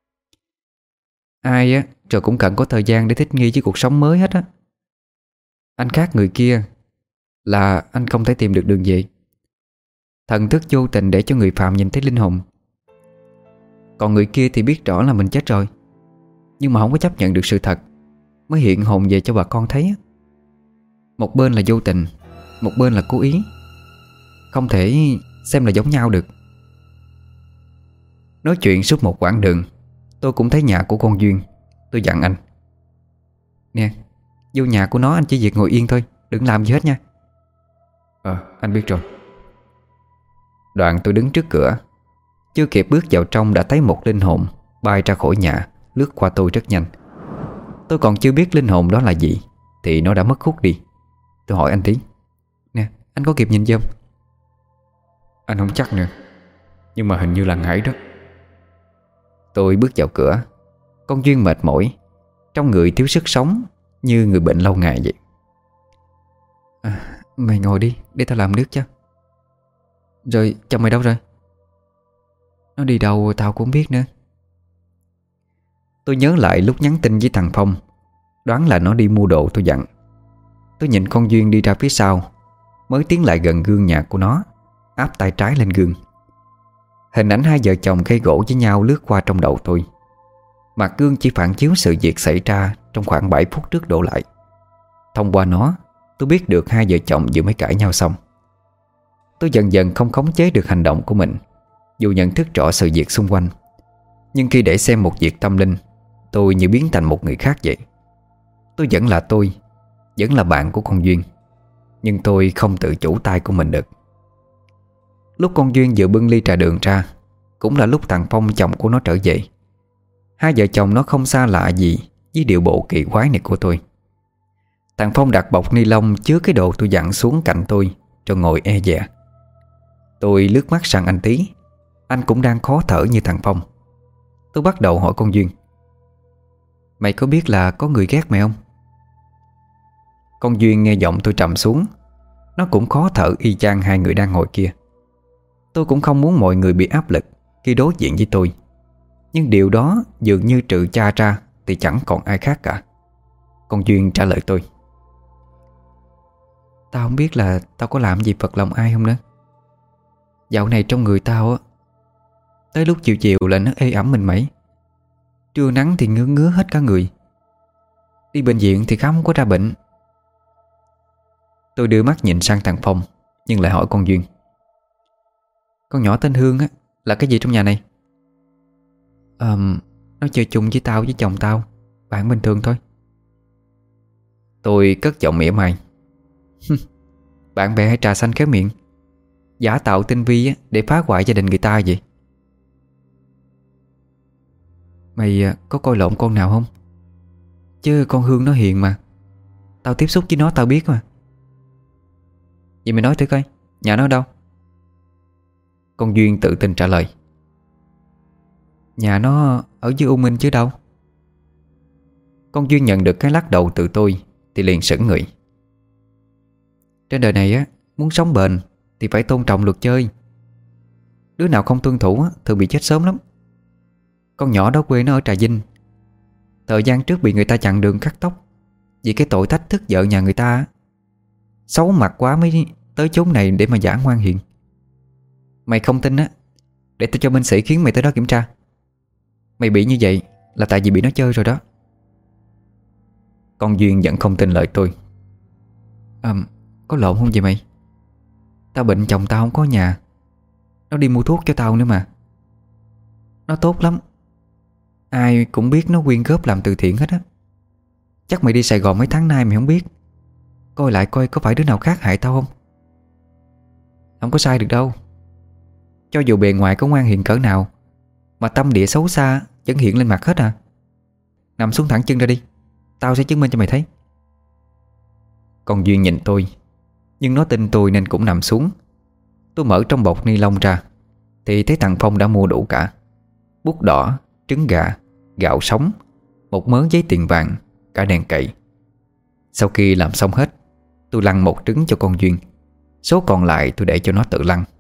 Ai á rồi cũng cần có thời gian để thích nghi với cuộc sống mới hết á. Anh khác người kia là anh không thể tìm được đường về. Thần thức vô tình để cho người phạm nhìn thấy linh hồn. Còn người kia thì biết rõ là mình chết rồi, nhưng mà không có chấp nhận được sự thật, mới hiện hồn về cho bà con thấy á. Một bên là vô tình, một bên là cố ý, không thể xem là giống nhau được. Nói chuyện suốt một quãng đường, tôi cũng thấy nhà của con Duyên. Tôi dặn anh. Nè, vô nhà của nó anh chỉ việc ngồi yên thôi, đừng làm gì hết nha. Ờ, anh biết rồi. Đoạn tôi đứng trước cửa. Chưa kịp bước vào trong đã thấy một linh hồn bay ra khỏi nhà, lướt qua tôi rất nhanh. Tôi còn chưa biết linh hồn đó là gì thì nó đã mất hút đi. Tôi hỏi anh Tí. Nè, anh có kịp nhìn chưa? Anh không chắc nữa, nhưng mà hình như là Ngải đó. Tôi bước vào cửa. Con Duyên mệt mỏi, trong người thiếu sức sống, như người bệnh lâu ngày vậy. À, mày ngồi đi, để tao làm nước cho. Rồi chồng mày đâu rồi? Nó đi đâu tao cũng không biết nữa. Tôi nhớ lại lúc nhắn tin với thằng Phong, đoán là nó đi mua đồ. Tôi dặn. Tôi nhìn con Duyên đi ra phía sau, mới tiến lại gần gương nhà của nó, áp tay trái lên gương. Hình ảnh hai vợ chồng cây gỗ với nhau lướt qua trong đầu tôi. Mặt gương chỉ phản chiếu sự việc xảy ra trong khoảng bảy phút trước đổ lại. Thông qua nó, tôi biết được hai vợ chồng vừa mới cãi nhau xong. Tôi dần dần không khống chế được hành động của mình, dù nhận thức rõ sự việc xung quanh. Nhưng khi để xem một việc tâm linh, tôi như biến thành một người khác vậy. Tôi vẫn là tôi, vẫn là bạn của con Duyên, nhưng tôi không tự chủ tay của mình được. Lúc con Duyên vừa bưng ly trà đường ra, cũng là lúc thằng Phong chồng của nó trở về. Hai vợ chồng nó không xa lạ gì với điệu bộ kỳ quái này của tôi. Thằng Phong đặt bọc ni lông chứa cái đồ tôi dặn xuống cạnh tôi, rồi ngồi e dè. Tôi lướt mắt sang anh Tý. Anh cũng đang khó thở như thằng Phong. Tôi bắt đầu hỏi con Duyên: "Mày có biết là có người ghét mày không?" Con Duyên nghe giọng tôi trầm xuống. Nó cũng khó thở y chang hai người đang ngồi kia. Tôi cũng không muốn mọi người bị áp lực khi đối diện với tôi, nhưng điều đó dường như trừ cha ra thì chẳng còn ai khác cả. Con Duyên trả lời tôi: "Tao không biết là tao có làm gì phật lòng ai không nữa. Dạo này trong người tao á, tới lúc chiều chiều là nó ê ẩm mình mẩy. Trưa nắng thì ngứa ngứa hết cả người. Đi bệnh viện thì khám không có ra bệnh." Tôi đưa mắt nhìn sang thằng Phong, nhưng lại hỏi con Duyên: "Con nhỏ tên Hương á là cái gì trong nhà này?" Ờm, nó chơi chung với tao với chồng tao, bạn bình thường thôi." Tôi cất giọng mỉa mai: "Bạn bè hay trà xanh khéo miệng, giả tạo tinh vi á, để phá hoại gia đình người ta vậy." "Mày à, có coi lộn con nào không? Chứ con Hương nó hiền mà. Tao tiếp xúc với nó tao biết mà." "Vậy mày nói thử coi, nhà nó ở đâu?" Con Duyên tự tin trả lời: "Nhà nó ở dưới U Minh chứ đâu." Con Duyên nhận được cái lắc đầu từ tôi thì liền sững người. Trên đời này á, muốn sống bền thì phải tôn trọng luật chơi. Đứa nào không tuân thủ á, thường bị chết sớm lắm. Con nhỏ đó quê nó ở Trà Vinh. Thời gian trước bị người ta chặn đường cắt tóc vì cái tội thách thức vợ nhà người ta á. Xấu mặt quá mới tới chốn này để mà giả ngoan hiền. Mày không tin á, để tôi cho binh sĩ khiến mày tới đó kiểm tra. Mày bị như vậy là tại vì bị nó chơi rồi đó." Con Duyên vẫn không tin lời tôi. À, có lộn không vậy mày? Tao bệnh chồng tao không có nhà. Nó đi mua thuốc cho tao nữa mà. Nó tốt lắm. Ai cũng biết nó quyên góp làm từ thiện hết á. Chắc mày đi Sài Gòn mấy tháng nay mày không biết. Coi lại coi có phải đứa nào khác hại tao không. Không có sai được đâu. Cho dù bề ngoài có ngoan hiền cỡ nào, mà tâm địa xấu xa vẫn hiện lên mặt hết à. Nằm xuống thẳng chân ra đi, tao sẽ chứng minh cho mày thấy. Con Duyên nhìn tôi, nhưng nó tin tôi nên cũng nằm xuống. Tôi mở trong bọc ni lông ra thì thấy thằng Phong đã mua đủ cả: bút đỏ, trứng gà, gạo sống, một mớ giấy tiền vàng, cả đèn cậy. Sau khi làm xong hết, tôi lăn một trứng cho con Duyên. Số còn lại tôi để cho nó tự lăn.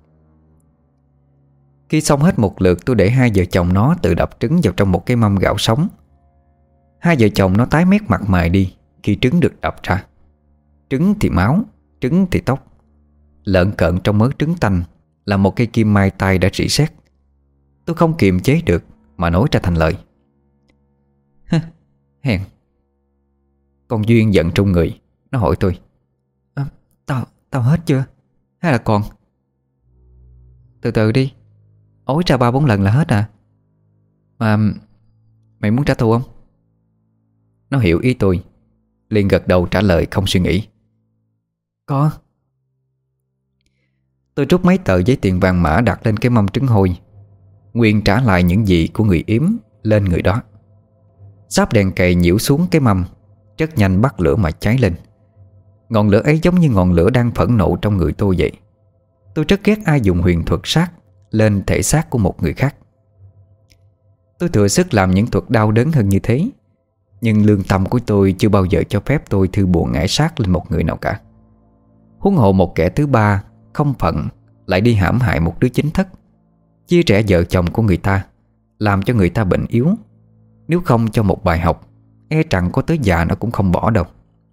Khi xong hết một lượt, tôi để hai vợ chồng nó tự đập trứng vào trong một cái mâm gạo sống. Hai vợ chồng nó tái mét mặt mày đi khi trứng được đập ra. Trứng thì máu, trứng thì tóc. Lợn cợn trong mớ trứng tanh là một cây kim mai tai đã rỉ sét. Tôi không kiềm chế được mà nói ra thành lời: "Hèn." Con Duyên giận trong người. Nó hỏi tôi: à, Tao tao hết chưa? Hay là còn? Từ từ đi. Ối ra ba bốn lần là hết à? Mà mày muốn trả thù không? Nó hiểu ý tôi, liền gật đầu trả lời không suy nghĩ: "Có." Tôi rút mấy tờ giấy tiền vàng mã đặt lên cái mâm trứng hôi, nguyên trả lại những gì của người yếm lên người đó. Sáp đèn cầy nhiễu xuống cái mâm, rất nhanh bắt lửa mà cháy lên. Ngọn lửa ấy giống như ngọn lửa đang phẫn nộ trong người tôi vậy. Tôi rất ghét ai dùng huyền thuật sát lên thể xác của một người khác. Tôi thừa sức làm những thuật đau đớn hơn như thế, nhưng lương tâm của tôi chưa bao giờ cho phép tôi thư buồn ngải sát lên một người nào cả. Huống hồ một kẻ thứ ba không phận lại đi hãm hại một đứa chính thất, chia rẽ vợ chồng của người ta, làm cho người ta bệnh yếu. Nếu không cho một bài học, e rằng có tới già nó cũng không bỏ đâu.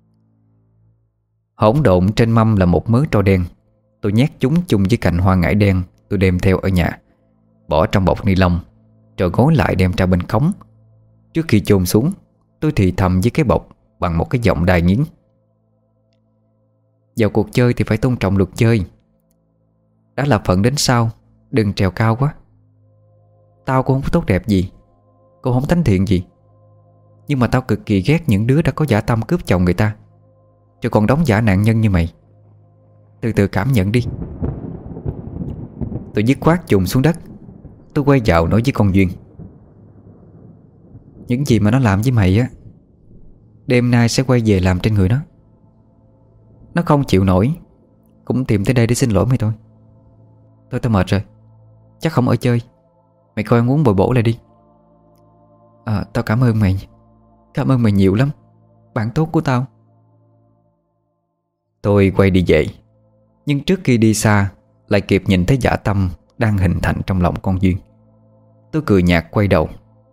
Hỗn độn trên mâm là một mớ tro đen. Tôi nhét chúng chung với cành hoa ngải đen tôi đem theo ở nhà, bỏ trong bọc ni lông, rồi gối lại đem ra bên cống. Trước khi chôn xuống, tôi thì thầm với cái bọc bằng một cái giọng đài nghiến: "Vào cuộc chơi thì phải tôn trọng luật chơi. Đã là phận đến sau, đừng trèo cao quá. Tao cũng không có tốt đẹp gì, cũng không thánh thiện gì, nhưng mà tao cực kỳ ghét những đứa đã có dã tâm cướp chồng người ta, rồi còn đóng giả nạn nhân như mày. Từ từ cảm nhận đi." Tôi dứt khoát chùm xuống đất. Tôi quay vào nói với con Duyên: "Những gì mà nó làm với mày á, đêm nay sẽ quay về làm trên người nó. Nó không chịu nổi, cũng tìm tới đây để xin lỗi mày thôi." Thôi tao mệt rồi, chắc không ở chơi. Mày coi ăn uống bồi bổ lại đi. À, tao cảm ơn mày. Cảm ơn mày nhiều lắm, bạn tốt của tao. Tôi quay đi về, nhưng trước khi đi xa lại kịp nhìn thấy dã tâm đang hình thành trong lòng con Duyên. Tôi cười nhạt quay đầu.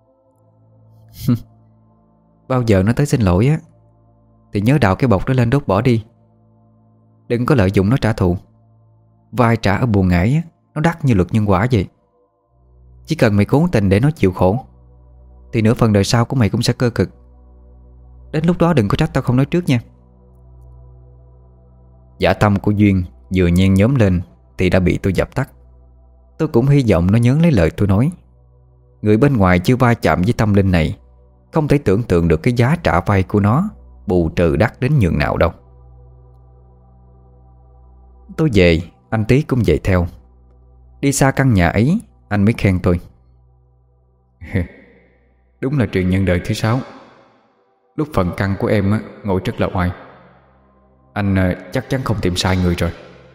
Bao giờ nó tới xin lỗi á thì nhớ đào cái bọc đó lên đốt bỏ đi. Đừng có lợi dụng nó trả thù. Vai trả ở buồn ngãi á, nó đắt như luật nhân quả vậy. Chỉ cần mày cố tình để nó chịu khổ thì nửa phần đời sau của mày cũng sẽ cơ cực. Đến lúc đó đừng có trách tao không nói trước nha. Dã tâm của Duyên vừa nhen nhóm lên thì đã bị tôi dập tắt. Tôi cũng hy vọng nó nhớ lấy lời tôi nói. Người bên ngoài chưa va chạm với tâm linh này không thể tưởng tượng được cái giá trả vay của nó bù trừ đắt đến nhường nào đâu. Tôi về, anh Tí cũng về theo. Đi xa căn nhà ấy, anh mới khen tôi. Đúng là truyền nhân đời thứ sáu. Lúc phần căn của em á, ngồi rất là oai. Anh à, chắc chắn không tìm sai người rồi.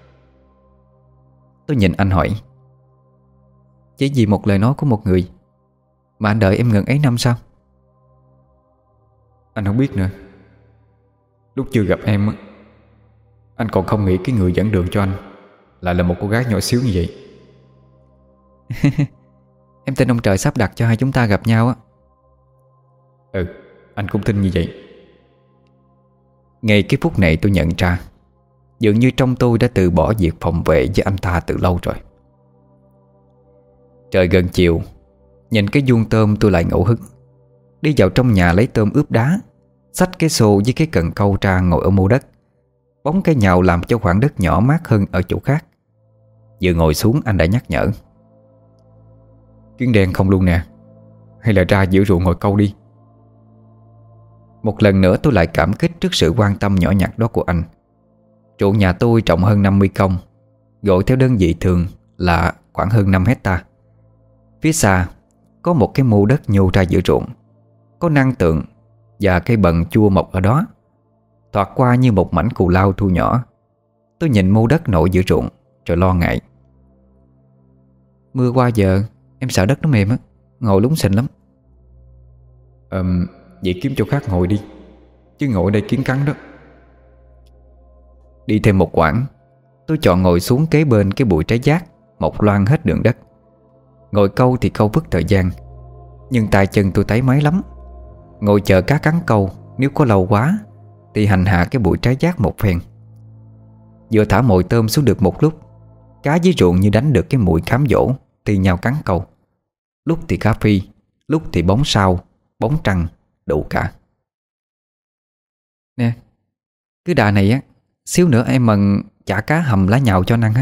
Tôi nhìn anh hỏi, chỉ vì một lời nói của một người mà anh đợi em ngần ấy năm sao? Anh không biết nữa. Lúc chưa gặp em á, anh còn không nghĩ cái người dẫn đường cho anh lại là một cô gái nhỏ xíu như vậy. Em tin ông trời sắp đặt cho hai chúng ta gặp nhau á. Ừ, anh cũng tin như vậy. Ngay cái phút này tôi nhận ra dường như trong tôi đã từ bỏ việc phòng vệ với anh ta từ lâu rồi. Trời gần chiều, nhìn cái vuông tôm tôi lại ngẫu hứng. Đi vào trong nhà lấy tôm ướp đá, xách cái xô với cái cần câu ra ngồi ở mô đất. Bóng cây nhào làm cho khoảng đất nhỏ mát hơn ở chỗ khác. Vừa ngồi xuống anh đã nhắc nhở. Kiến đen không luôn nè, hay là ra giữa ruộng ngồi câu đi. Một lần nữa tôi lại cảm kích trước sự quan tâm nhỏ nhặt đó của anh. Ruộng nhà tôi trồng hơn năm mươi công, gọi theo đơn vị thường là khoảng hơn năm hecta. Phía xa có một cái mô đất nhô ra giữa ruộng, có năng tượng và cây bần chua mọc ở đó. Thoạt qua như một mảnh cù lao thu nhỏ. Tôi nhìn mô đất nổi giữa ruộng rồi lo ngại. Mưa qua giờ em sợ đất nó mềm á, ngồi lún sình lắm. Ờm, vậy kiếm chỗ khác ngồi đi, chứ ngồi đây kiến cắn đó. Đi thêm một quãng, tôi chọn ngồi xuống kế bên cái bụi trái giác mọc loang hết đường đất. Ngồi câu thì câu vứt thời gian, nhưng tay chân tôi thấy máy lắm. Ngồi chờ cá cắn câu, nếu có lâu quá thì hành hạ cái bụi trái giác một phen. Vừa thả mồi tôm xuống được một lúc, cá dưới ruộng như đánh được cái mùi cám dỗ thì nhau cắn câu. Lúc thì cá phi, lúc thì bóng sao, bóng trăng, đủ cả. Nè, cứ đà này á, xíu nữa em mần chả cá hầm lá nhào cho anh ăn ha.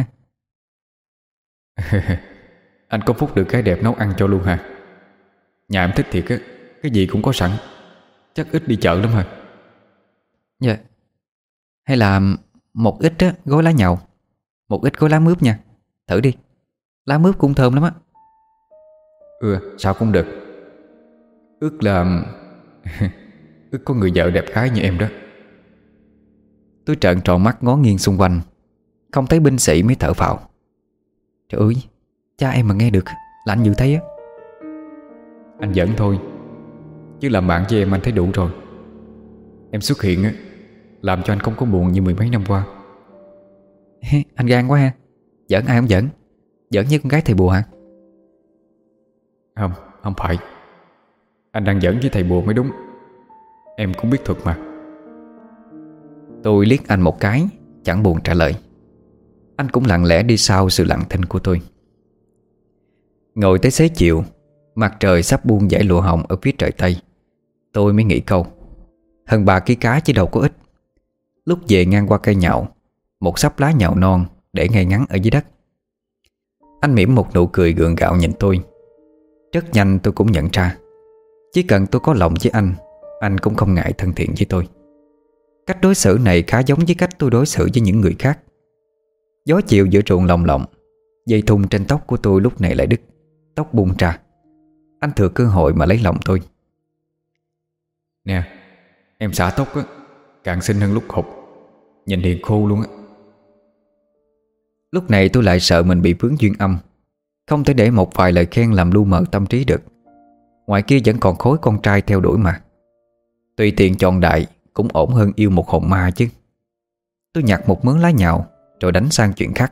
Anh có phúc được cái đẹp nấu ăn cho luôn hả? Nhà em thích thiệt á, cái gì cũng có sẵn. Chắc ít đi chợ lắm hả? Dạ. Hay là một ít á, gói lá nhào, một ít gói lá mướp nha. Thử đi, lá mướp cũng thơm lắm á. Ừ, sao cũng được. Ước là ước có người vợ đẹp gái như em đó. Tôi trợn tròn mắt ngó nghiêng xung quanh, không thấy binh sĩ mới thở phào. Trời ơi, cha em mà nghe được là anh dự thấy á. Anh giỡn thôi, chứ làm bạn với em anh thấy đủ rồi. Em xuất hiện á, làm cho anh không có buồn như mười mấy năm qua. Anh gan quá ha. Giỡn ai không giỡn? Giỡn với con gái thầy bùa hả? Không, không phải. Anh đang giỡn với thầy bùa mới đúng. Em cũng biết thuật mà. Tôi liếc anh một cái, chẳng buồn trả lời. Anh cũng lặng lẽ đi sau sự lặng thinh của tôi. Ngồi tới xế chiều, mặt trời sắp buông dải lụa hồng ở phía trời Tây. Tôi mới nghĩ câu, hơn ba ký cá chứ đâu có ít. Lúc về ngang qua cây nhạo, một xấp lá nhạo non để ngay ngắn ở dưới đất. Anh mỉm một nụ cười gượng gạo nhìn tôi. Rất nhanh tôi cũng nhận ra, chỉ cần tôi có lòng với anh, anh cũng không ngại thân thiện với tôi. Cách đối xử này khá giống với cách tôi đối xử với những người khác. Gió chiều giữa ruộng lồng lộng, dây thun trên tóc của tôi lúc này lại đứt, tóc bung ra. Anh thừa cơ hội mà lấy lòng tôi. Nè, em xả tóc á, càng xinh hơn lúc hụt. Nhìn hiền khô luôn á. Lúc này tôi lại sợ mình bị vướng duyên âm, không thể để một vài lời khen làm lu mờ tâm trí được. Ngoài kia vẫn còn khối con trai theo đuổi mà. Tùy tiện chọn đại cũng ổn hơn yêu một hồn ma chứ. Tôi nhặt một mớ lá nhạo rồi đánh sang chuyện khác.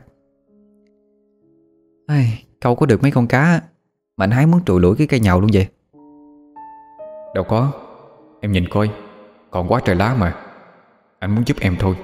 Ai, câu có được mấy con cá mà anh hái muốn trụi lủi cái cây nhạo luôn vậy? Đâu có, em nhìn coi, còn quá trời lá mà. Anh muốn giúp em thôi.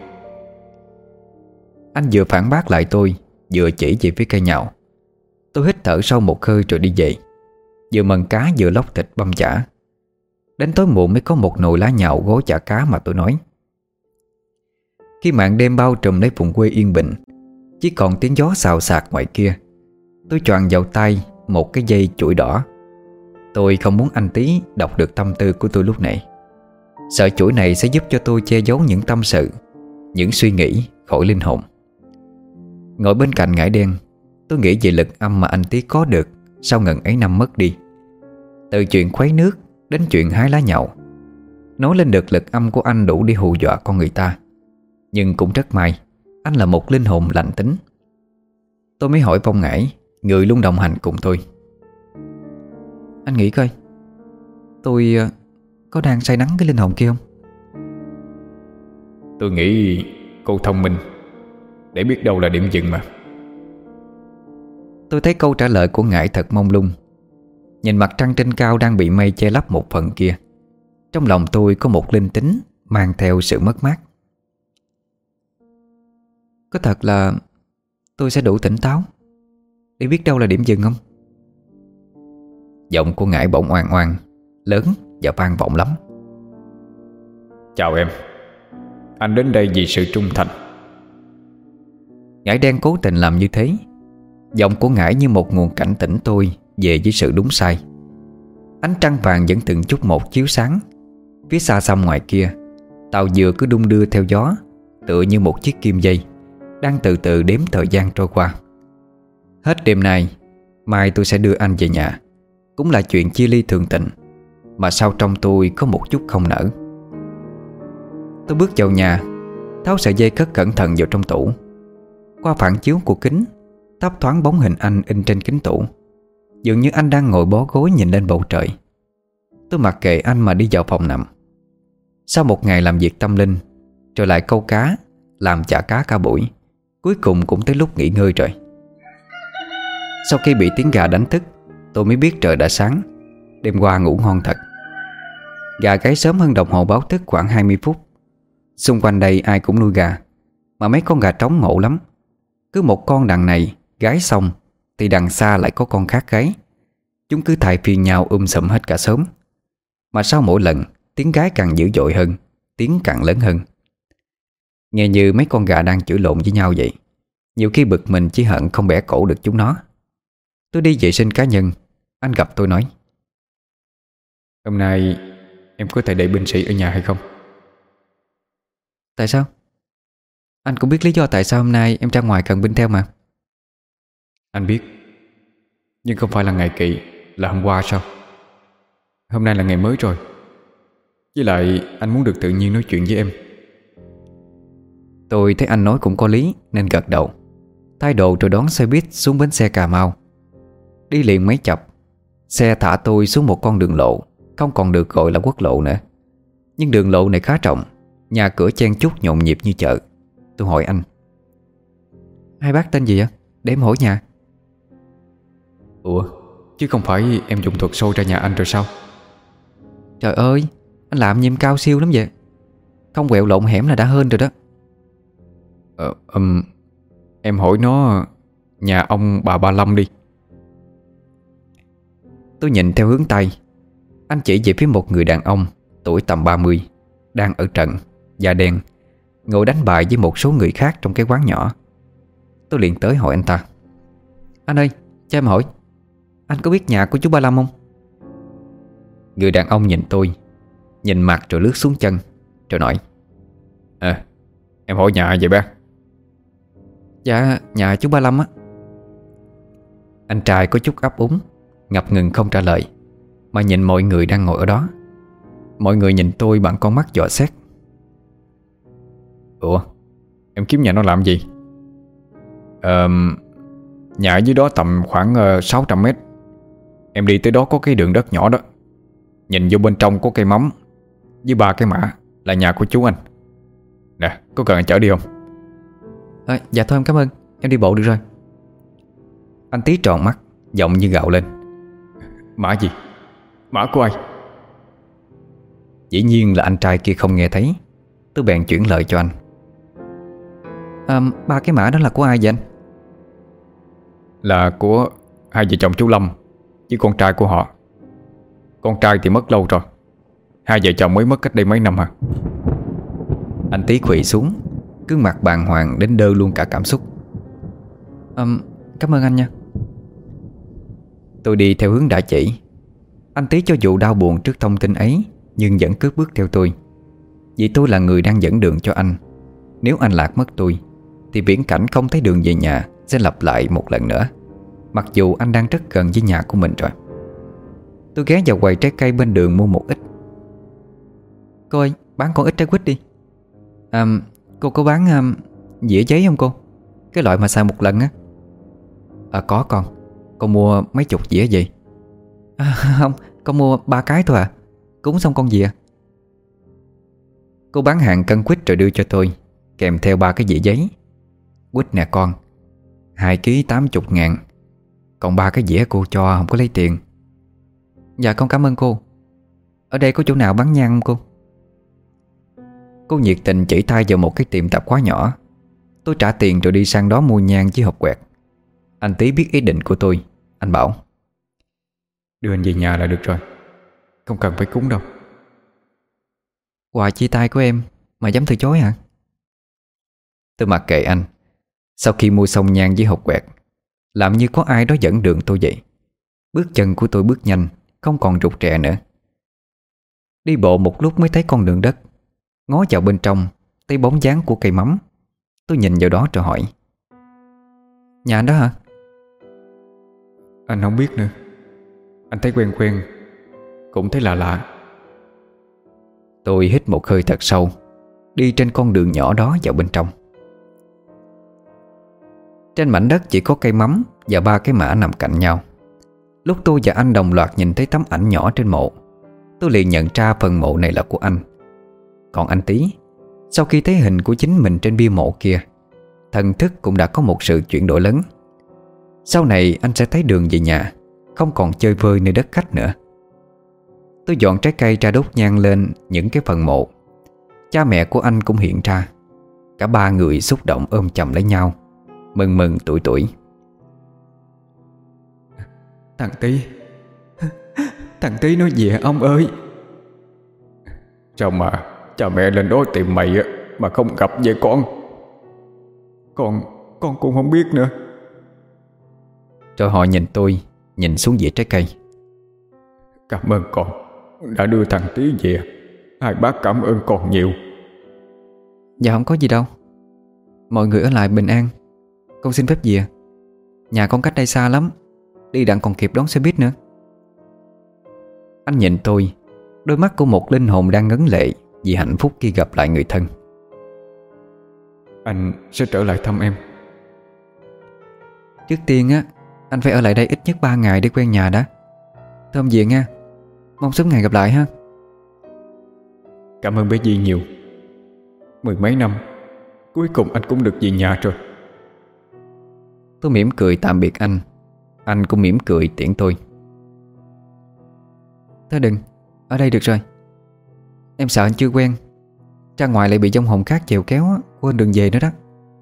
Anh vừa phản bác lại tôi, vừa chỉ về phía cây nhạo. Tôi hít thở sâu một hơi rồi đi về, vừa mần cá vừa lóc thịt băm chả. Đến tối muộn mới có một nồi lá nhạo gói chả cá mà tôi nói. Khi màn đêm bao trùm lấy vùng quê yên bình, chỉ còn tiếng gió xào xạc ngoài kia, tôi choàng vào tay một cái dây chuỗi đỏ. Tôi không muốn anh Tí đọc được tâm tư của tôi lúc này. Sợ chuỗi này sẽ giúp cho tôi che giấu những tâm sự, những suy nghĩ khỏi linh hồn. Ngồi bên cạnh ngải đen, tôi nghĩ về lực âm mà anh Tí có được sau ngần ấy năm mất đi. Từ chuyện khuấy nước đến chuyện hái lá nhạo, nói lên được lực âm của anh đủ để hù dọa con người ta. Nhưng cũng rất may anh là một linh hồn lành tính. Tôi mới hỏi Phong Ngải, người luôn đồng hành cùng tôi. Anh nghĩ coi, tôi uh, có đang say nắng cái linh hồn kia không? Tôi nghĩ cô thông minh, để biết đâu là điểm dừng mà. Tôi thấy câu trả lời của Ngải thật mông lung. Nhìn mặt trăng trên cao đang bị mây che lấp một phần kia, trong lòng tôi có một linh tính mang theo sự mất mát. Có thật là tôi sẽ đủ tỉnh táo để biết đâu là điểm dừng không? Giọng của Ngải bỗng oan oan, lớn và vang vọng lắm. Chào em, anh đến đây vì sự trung thành. Ngải đen cố tình làm như thế. Giọng của Ngải như một nguồn cảnh tỉnh tôi về với sự đúng sai. Ánh trăng vàng vẫn từng chút một chiếu sáng. Phía xa xăm ngoài kia, tàu dừa cứ đung đưa theo gió, tựa như một chiếc kim dây đang từ từ đếm thời gian trôi qua. Hết đêm nay, mai tôi sẽ đưa anh về nhà. Cũng là chuyện chia ly thường tình, mà sau trong tôi có một chút không nỡ. Tôi bước vào nhà, tháo sợi dây cất cẩn thận vào trong tủ. Qua phản chiếu của kính, thấp thoáng bóng hình anh in trên kính tủ. Dường như anh đang ngồi bó gối nhìn lên bầu trời. Tôi mặc kệ anh mà đi vào phòng nằm. Sau một ngày làm việc tâm linh, rồi lại câu cá, làm chả cá cả buổi, cuối cùng cũng tới lúc nghỉ ngơi rồi. Sau khi bị tiếng gà đánh thức, tôi mới biết trời đã sáng. Đêm qua ngủ ngon thật. Gà gáy sớm hơn đồng hồ báo thức khoảng hai mươi phút. Xung quanh đây ai cũng nuôi gà, mà mấy con gà trống ngộ lắm. Cứ một con đằng này gáy xong thì đằng xa lại có con khác gáy. Chúng cứ thay phiên nhau um sùm hết cả xóm. Mà sau mỗi lần, tiếng gáy càng dữ dội hơn, tiếng càng lớn hơn. Nghe như mấy con gà đang chửi lộn với nhau vậy. Nhiều khi bực mình chỉ hận không bẻ cổ được chúng nó. Tôi đi vệ sinh cá nhân, anh gặp tôi nói: Hôm nay em có thể để binh sĩ ở nhà hay không? Tại sao? Anh cũng biết lý do tại sao hôm nay em ra ngoài cần binh theo mà. Anh biết, nhưng không phải là ngày kỵ là hôm qua sao? Hôm nay là ngày mới rồi. Với lại anh muốn được tự nhiên nói chuyện với em. Tôi thấy anh nói cũng có lý nên gật đầu, thay đồ rồi đón xe buýt xuống bến xe Cà Mau. Đi liền mấy chập, xe thả tôi xuống một con đường lộ không còn được gọi là quốc lộ nữa. Nhưng đường lộ này khá rộng, nhà cửa chen chúc nhộn nhịp như chợ. Tôi hỏi anh: Hai bác tên gì ạ? Để em hỏi nhà. Ủa, chứ không phải em dùng thuật xô ra nhà anh rồi sao? Trời ơi, anh làm như em cao siêu lắm vậy. Không quẹo lộn hẻm là đã hên rồi đó. Ờ, um, em hỏi nó nhà ông bà Ba Lâm đi. Tôi nhìn theo hướng Tây. Anh chỉ về phía một người đàn ông tuổi tầm ba mươi, đang ở trận, da đen, ngồi đánh bài với một số người khác trong cái quán nhỏ. Tôi liền tới hỏi anh ta: Anh ơi, cho em hỏi, anh có biết nhà của chú Ba Lâm không? Người đàn ông nhìn tôi, nhìn mặt rồi lướt xuống chân, rồi nói: À, em hỏi nhà vậy ba? Dạ, nhà chú Ba Lâm á. Anh trai có chút ấp úng, ngập ngừng không trả lời, mà nhìn mọi người đang ngồi ở đó. Mọi người nhìn tôi bằng con mắt dò xét. Ủa, em kiếm nhà nó làm gì? Ờ, nhà ở dưới đó tầm khoảng uh, sáu trăm mét. Em đi tới đó có cái đường đất nhỏ đó. Nhìn vô bên trong có cây mắm với ba cái mã là nhà của chú anh. Nè, có cần anh chở đi không? À, dạ thôi em cảm ơn. Em đi bộ được rồi. Anh Tí tròn mắt, giọng như gạo lên. Mã gì? Mã của ai? Dĩ nhiên là anh trai kia không nghe thấy. Tôi bèn chuyển lời cho anh. À, ba cái mã đó là của ai vậy anh? Là của hai vợ chồng chú Lâm với con trai của họ. Con trai thì mất lâu rồi. Hai vợ chồng mới mất cách đây mấy năm hả? Anh Tí khuỵu xuống, gương mặt bàng hoàng đến đơ luôn cả cảm xúc. à, Cảm ơn anh nha. Tôi đi theo hướng đã chỉ. Anh Tí cho dù đau buồn trước thông tin ấy, nhưng vẫn cứ bước theo tôi. Vì tôi là người đang dẫn đường cho anh. Nếu anh lạc mất tôi thì viễn cảnh không thấy đường về nhà sẽ lặp lại một lần nữa, mặc dù anh đang rất gần với nhà của mình rồi. Tôi ghé vào quầy trái cây bên đường mua một ít. Cô ơi, bán con ít trái quýt đi. à, Cô có bán um, dĩa giấy không cô? Cái loại mà xài một lần á. À có con. Con mua mấy chục dĩa gì? À, không, con mua ba cái thôi à. Cúng xong con dìa. Cô bán hàng cân quýt rồi đưa cho tôi, kèm theo ba cái dĩa giấy. Quýt nè con, hai ký tám chục ngàn. Còn ba cái dĩa cô cho không có lấy tiền. Dạ con cảm ơn cô. Ở đây có chỗ nào bán nhang không cô? Cô nhiệt tình chỉ tay vào một cái tiệm tạp hóa nhỏ. Tôi trả tiền rồi đi sang đó mua nhang với hộp quẹt. Anh Tí biết ý định của tôi. Anh bảo: đưa anh về nhà là được rồi, không cần phải cúng đâu. Quà chia tay của em mà dám từ chối hả? Tôi mặc kệ anh. Sau khi mua xong nhang với hộp quẹt, làm như có ai đó dẫn đường tôi vậy. Bước chân của tôi bước nhanh, không còn rụt rè nữa. Đi bộ một lúc mới thấy con đường đất. Ngó vào bên trong, thấy bóng dáng của cây mắm. Tôi nhìn vào đó rồi hỏi: nhà anh đó hả? Anh không biết nữa. Anh thấy quen quen, cũng thấy lạ lạ. Tôi hít một hơi thật sâu, đi trên con đường nhỏ đó vào bên trong. Trên mảnh đất chỉ có cây mắm và ba cái mã nằm cạnh nhau. Lúc tôi và anh đồng loạt nhìn thấy tấm ảnh nhỏ trên mộ, tôi liền nhận ra phần mộ này là của anh. Còn anh Tí, sau khi thấy hình của chính mình trên bia mộ kia, thần thức cũng đã có một sự chuyển đổi lớn. Sau này anh sẽ thấy đường về nhà, không còn chơi vơi nơi đất khách nữa. Tôi dọn trái cây ra đốt nhang lên những cái phần mộ. Cha mẹ của anh cũng hiện ra. Cả ba người xúc động ôm chầm lấy nhau, mừng mừng tuổi tuổi. Thằng Tí, thằng Tí nói gì ông ơi? Sao mà cha mẹ lên đó tìm mày mà không gặp vậy con? Con, con cũng không biết nữa. Rồi họ nhìn tôi, nhìn xuống dĩa trái cây. Cảm ơn con đã đưa thằng Tí về. Hai bác cảm ơn con nhiều. Dạ không có gì đâu. Mọi người ở lại bình an. Con xin phép về. Nhà con cách đây xa lắm, đi đặng còn kịp đón xe buýt nữa. Anh nhìn tôi, đôi mắt của một linh hồn đang ngấn lệ vì hạnh phúc khi gặp lại người thân. Anh sẽ trở lại thăm em. Trước tiên á, anh phải ở lại đây ít nhất ba ngày để quen nhà đã. Thơm về nha. Mong sớm ngày gặp lại ha. Cảm ơn bé Di nhiều. Mười mấy năm, cuối cùng anh cũng được về nhà rồi. Tôi mỉm cười tạm biệt anh. Anh cũng mỉm cười tiễn tôi. Thôi đừng, ở đây được rồi. Em sợ anh chưa quen, ra ngoài lại bị dông hồn khác chèo kéo, quên đường về nữa đó.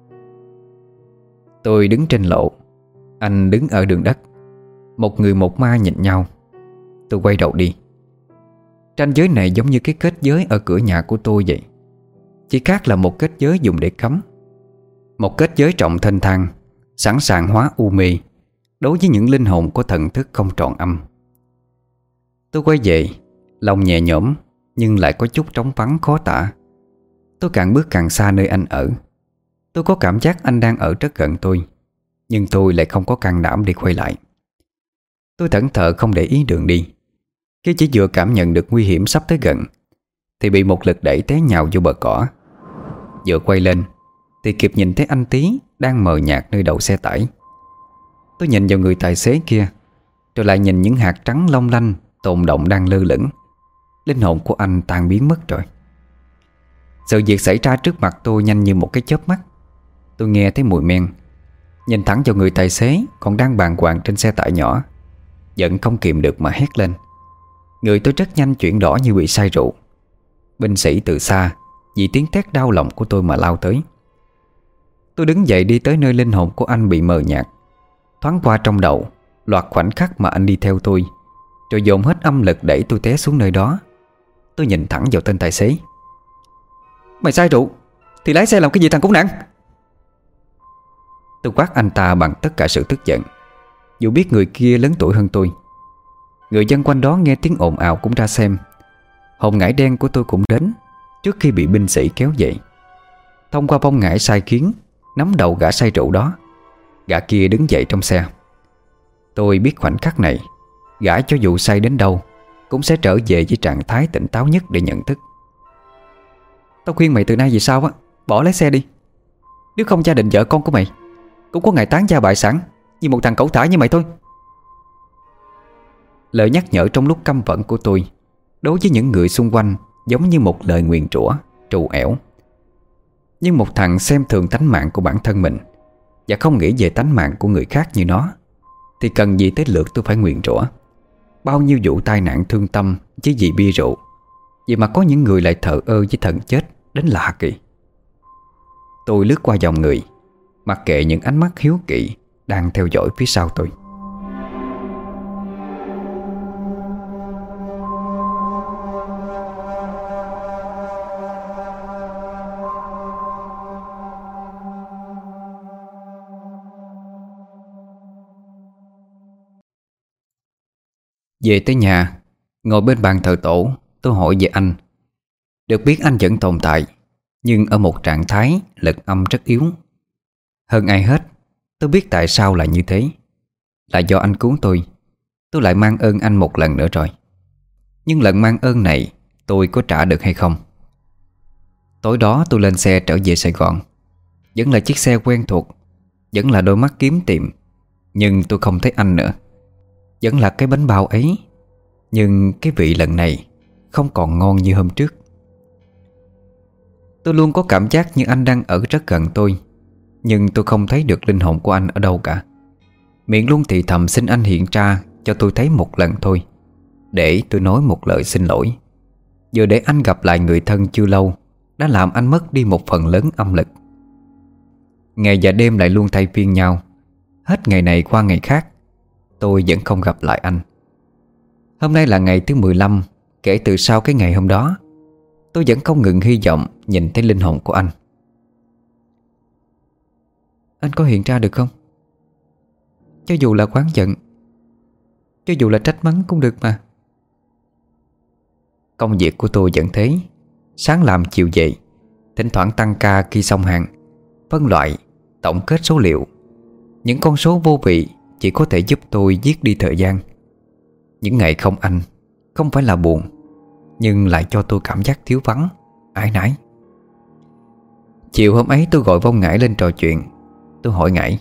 Tôi đứng trên lộ, anh đứng ở đường đất. Một người một ma nhìn nhau. Tôi quay đầu đi. Ranh giới này giống như cái kết giới ở cửa nhà của tôi vậy. Chỉ khác là một kết giới dùng để cấm. Một kết giới trọng thênh thang, sẵn sàng hóa u mê đối với những linh hồn có thần thức không trọn âm. Tôi quay về, lòng nhẹ nhõm nhưng lại có chút trống vắng khó tả. Tôi càng bước càng xa nơi anh ở. Tôi có cảm giác anh đang ở rất gần tôi, nhưng tôi lại không có can đảm để quay lại. Tôi thẫn thờ không để ý đường đi. Khi chỉ vừa cảm nhận được nguy hiểm sắp tới gần thì bị một lực đẩy té nhào vô bờ cỏ. Vừa quay lên, thì kịp nhìn thấy anh Tý đang mờ nhạt nơi đậu xe tải. Tôi nhìn vào người tài xế kia, rồi lại nhìn những hạt trắng long lanh tồn động đang lơ lửng. Linh hồn của anh tan biến mất rồi. Sự việc xảy ra trước mặt tôi nhanh như một cái chớp mắt. Tôi nghe thấy mùi men, nhìn thẳng vào người tài xế còn đang bàng hoàng trên xe tải nhỏ, giận không kìm được mà hét lên. Người tôi rất nhanh chuyển đỏ như bị say rượu. Binh sĩ từ xa vì tiếng thét đau lòng của tôi mà lao tới. Tôi đứng dậy đi tới nơi linh hồn của anh bị mờ nhạt. Thoáng qua trong đầu loạt khoảnh khắc mà anh đi theo tôi, rồi dồn hết âm lực đẩy tôi té xuống nơi đó. Tôi nhìn thẳng vào tên tài xế. Mày say rượu thì lái xe làm cái gì thằng khốn nạn? Tôi quát anh ta bằng tất cả sự tức giận, dù biết người kia lớn tuổi hơn tôi. Người dân quanh đó nghe tiếng ồn ào cũng ra xem. Hồn ngải đen của tôi cũng đến trước khi bị binh sĩ kéo dậy. Thông qua bông ngải sai khiến nắm đầu gã say rượu đó, gã kia đứng dậy trong xe. Tôi biết khoảnh khắc này, gã cho dù say đến đâu cũng sẽ trở về với trạng thái tỉnh táo nhất để nhận thức. Tao khuyên mày từ nay về sau á, bỏ lái xe đi. Nếu không gia đình vợ con của mày cũng có ngày tán gia bại sản như một thằng cẩu thả như mày thôi. Lời nhắc nhở trong lúc căm phẫn của tôi đối với những người xung quanh giống như một lời nguyền rủa trù ẻo. Nhưng một thằng xem thường tánh mạng của bản thân mình và không nghĩ về tánh mạng của người khác như nó, thì cần gì tới lượt tôi phải nguyền rủa. Bao nhiêu vụ tai nạn thương tâm chứ vì bia rượu, vậy mà có những người lại thờ ơ với thần chết đến lạ kỳ. Tôi lướt qua dòng người, mặc kệ những ánh mắt hiếu kỳ đang theo dõi phía sau tôi. Về tới nhà, ngồi bên bàn thờ tổ, tôi hỏi về anh. Được biết anh vẫn tồn tại, nhưng ở một trạng thái lực âm rất yếu. Hơn ai hết, tôi biết tại sao lại như thế. Là do anh cứu tôi. Tôi lại mang ơn anh một lần nữa rồi. Nhưng lần mang ơn này tôi có trả được hay không? Tối đó tôi lên xe trở về Sài Gòn. Vẫn là chiếc xe quen thuộc, vẫn là đôi mắt kiếm tìm. Nhưng tôi không thấy anh nữa. Vẫn là cái bánh bao ấy, nhưng cái vị lần này không còn ngon như hôm trước. Tôi luôn có cảm giác như anh đang ở rất gần tôi, nhưng tôi không thấy được linh hồn của anh ở đâu cả. Miệng luôn thì thầm xin anh hiện ra cho tôi thấy một lần thôi, để tôi nói một lời xin lỗi. Vừa để anh gặp lại người thân chưa lâu đã làm anh mất đi một phần lớn âm lực. Ngày và đêm lại luôn thay phiên nhau. Hết ngày này qua ngày khác, tôi vẫn không gặp lại anh. Hôm nay là ngày thứ mười lăm kể từ sau cái ngày hôm đó. Tôi vẫn không ngừng hy vọng nhìn thấy linh hồn của anh. Anh có hiện ra được không? Cho dù là oán giận, cho dù là trách mắng cũng được mà. Công việc của tôi vẫn thế. Sáng làm chiều dậy, thỉnh thoảng tăng ca khi xong hàng, phân loại, tổng kết số liệu. Những con số vô vị chỉ có thể giúp tôi giết đi thời gian. Những ngày không anh không phải là buồn, nhưng lại cho tôi cảm giác thiếu vắng, áy náy. Chiều hôm ấy tôi gọi Vong Ngải lên trò chuyện. Tôi hỏi Ngải: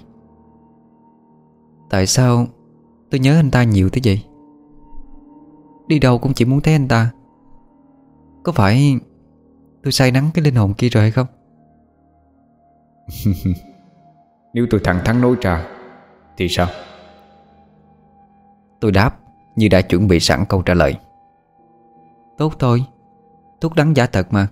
tại sao tôi nhớ anh ta nhiều thế vậy? Đi đâu cũng chỉ muốn thấy anh ta. Có phải tôi say nắng cái linh hồn kia rồi hay không? Nếu tôi thẳng thắn nói ra thì sao? Tôi đáp như đã chuẩn bị sẵn câu trả lời. Tốt thôi, thuốc đắng giả thật mà.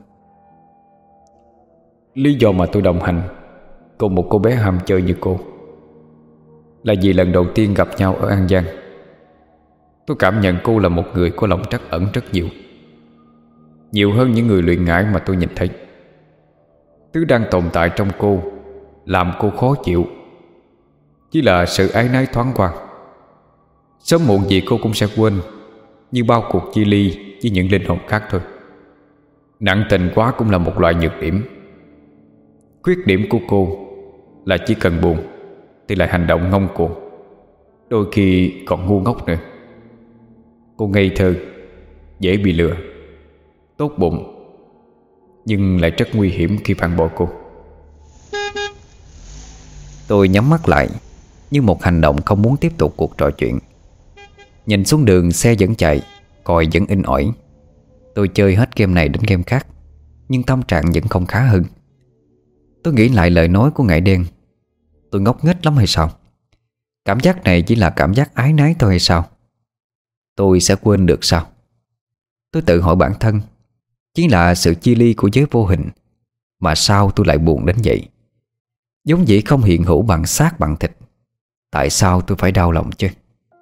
Lý do mà tôi đồng hành cùng một cô bé ham chơi như cô là vì lần đầu tiên gặp nhau ở An Giang, tôi cảm nhận cô là một người có lòng trắc ẩn rất nhiều. Nhiều hơn những người luyện ngải mà tôi nhìn thấy. Thứ đang tồn tại trong cô làm cô khó chịu chỉ là sự áy náy thoáng qua. Sớm muộn gì cô cũng sẽ quên, như bao cuộc chia ly với những linh hồn khác thôi. Nặng tình quá cũng là một loại nhược điểm. Khuyết điểm của cô là chỉ cần buồn thì lại hành động ngông cuồng, đôi khi còn ngu ngốc nữa. Cô ngây thơ, dễ bị lừa, tốt bụng, nhưng lại rất nguy hiểm khi phản bội cô. Tôi nhắm mắt lại, như một hành động không muốn tiếp tục cuộc trò chuyện. Nhìn xuống đường xe vẫn chạy, còi vẫn inh ỏi. Tôi chơi hết game này đến game khác, nhưng tâm trạng vẫn không khá hơn. Tôi nghĩ lại lời nói của ngải đen. Tôi ngốc nghếch lắm hay sao? Cảm giác này chỉ là cảm giác ái nái thôi hay sao? Tôi sẽ quên được sao? Tôi tự hỏi bản thân, chỉ là sự chia ly của giới vô hình, mà sao tôi lại buồn đến vậy? Giống dĩ không hiện hữu bằng xác bằng thịt, tại sao tôi phải đau lòng chứ?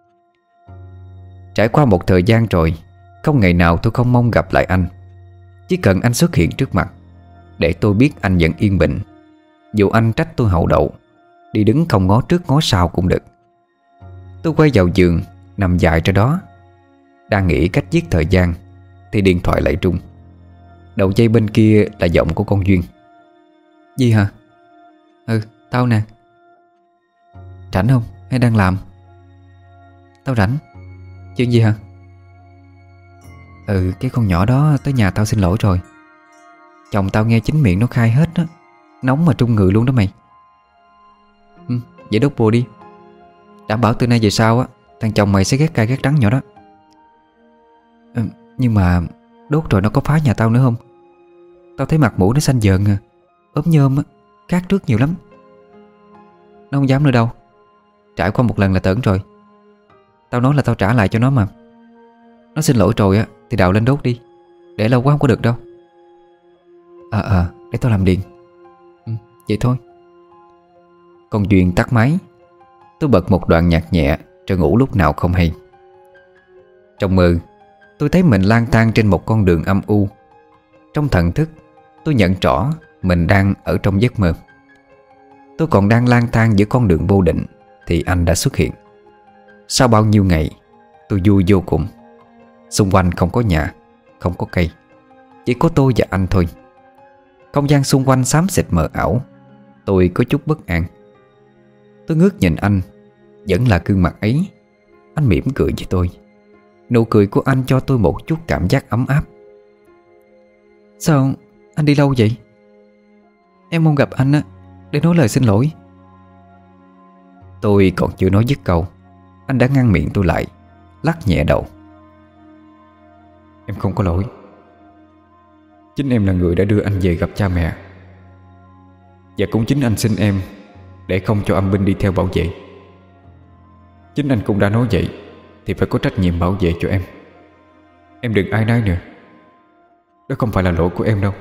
Trải qua một thời gian rồi, không ngày nào tôi không mong gặp lại anh. Chỉ cần anh xuất hiện trước mặt, để tôi biết anh vẫn yên bình. Dù anh trách tôi hậu đậu, đi đứng không ngó trước ngó sau cũng được. Tôi quay vào giường, nằm dài ra đó. Đang nghĩ cách giết thời gian thì điện thoại lại rung. Đầu dây bên kia là giọng của con Duyên. Gì hả? Ừ, tao nè. Rảnh không? Hay đang làm? Tao rảnh. Chuyện gì hả? Ừ, cái con nhỏ đó tới nhà tao xin lỗi rồi. Chồng tao nghe chính miệng nó khai hết á. Nóng mà trung người luôn đó mày. Ừ, vậy đốt bùa đi. Đảm bảo từ nay về sau á, thằng chồng mày sẽ ghét cay ghét đắng nhỏ đó. Ừ, nhưng mà đốt rồi nó có phá nhà tao nữa không? Tao thấy mặt mũi nó xanh dờn à, ốm nhôm á, khác trước nhiều lắm. Nó không dám nữa đâu. Trải qua một lần là tởn rồi. Tao nói là tao trả lại cho nó mà. Nó xin lỗi rồi á thì đào lên đốt đi. Để lâu quá không có được đâu. Ờ à, ờ à, để tao làm liền. Ừ, vậy thôi. Con Duyên tắt máy. Tôi bật một đoạn nhạc nhẹ rồi ngủ lúc nào không hay. Trong mơ, tôi thấy mình lang thang trên một con đường âm u. Trong thần thức, tôi nhận rõ mình đang ở trong giấc mơ. Tôi còn đang lang thang giữa con đường vô định thì anh đã xuất hiện. Sau bao nhiêu ngày, tôi vui vô cùng. Xung quanh không có nhà, không có cây, chỉ có tôi và anh thôi. Không gian xung quanh xám xịt mờ ảo. Tôi có chút bất an. Tôi ngước nhìn anh, vẫn là gương mặt ấy. Anh mỉm cười với tôi. Nụ cười của anh cho tôi một chút cảm giác ấm áp. Sao anh đi lâu vậy? Em mong gặp anh á, để nói lời xin lỗi. Tôi còn chưa nói dứt câu, anh đã ngăn miệng tôi lại, lắc nhẹ đầu. Em không có lỗi. Chính em là người đã đưa anh về gặp cha mẹ. Và cũng chính anh xin em để không cho âm binh đi theo bảo vệ. Chính anh cũng đã nói vậy thì phải có trách nhiệm bảo vệ cho em. Em đừng ai nấy nữa. Đó không phải là lỗi của em đâu.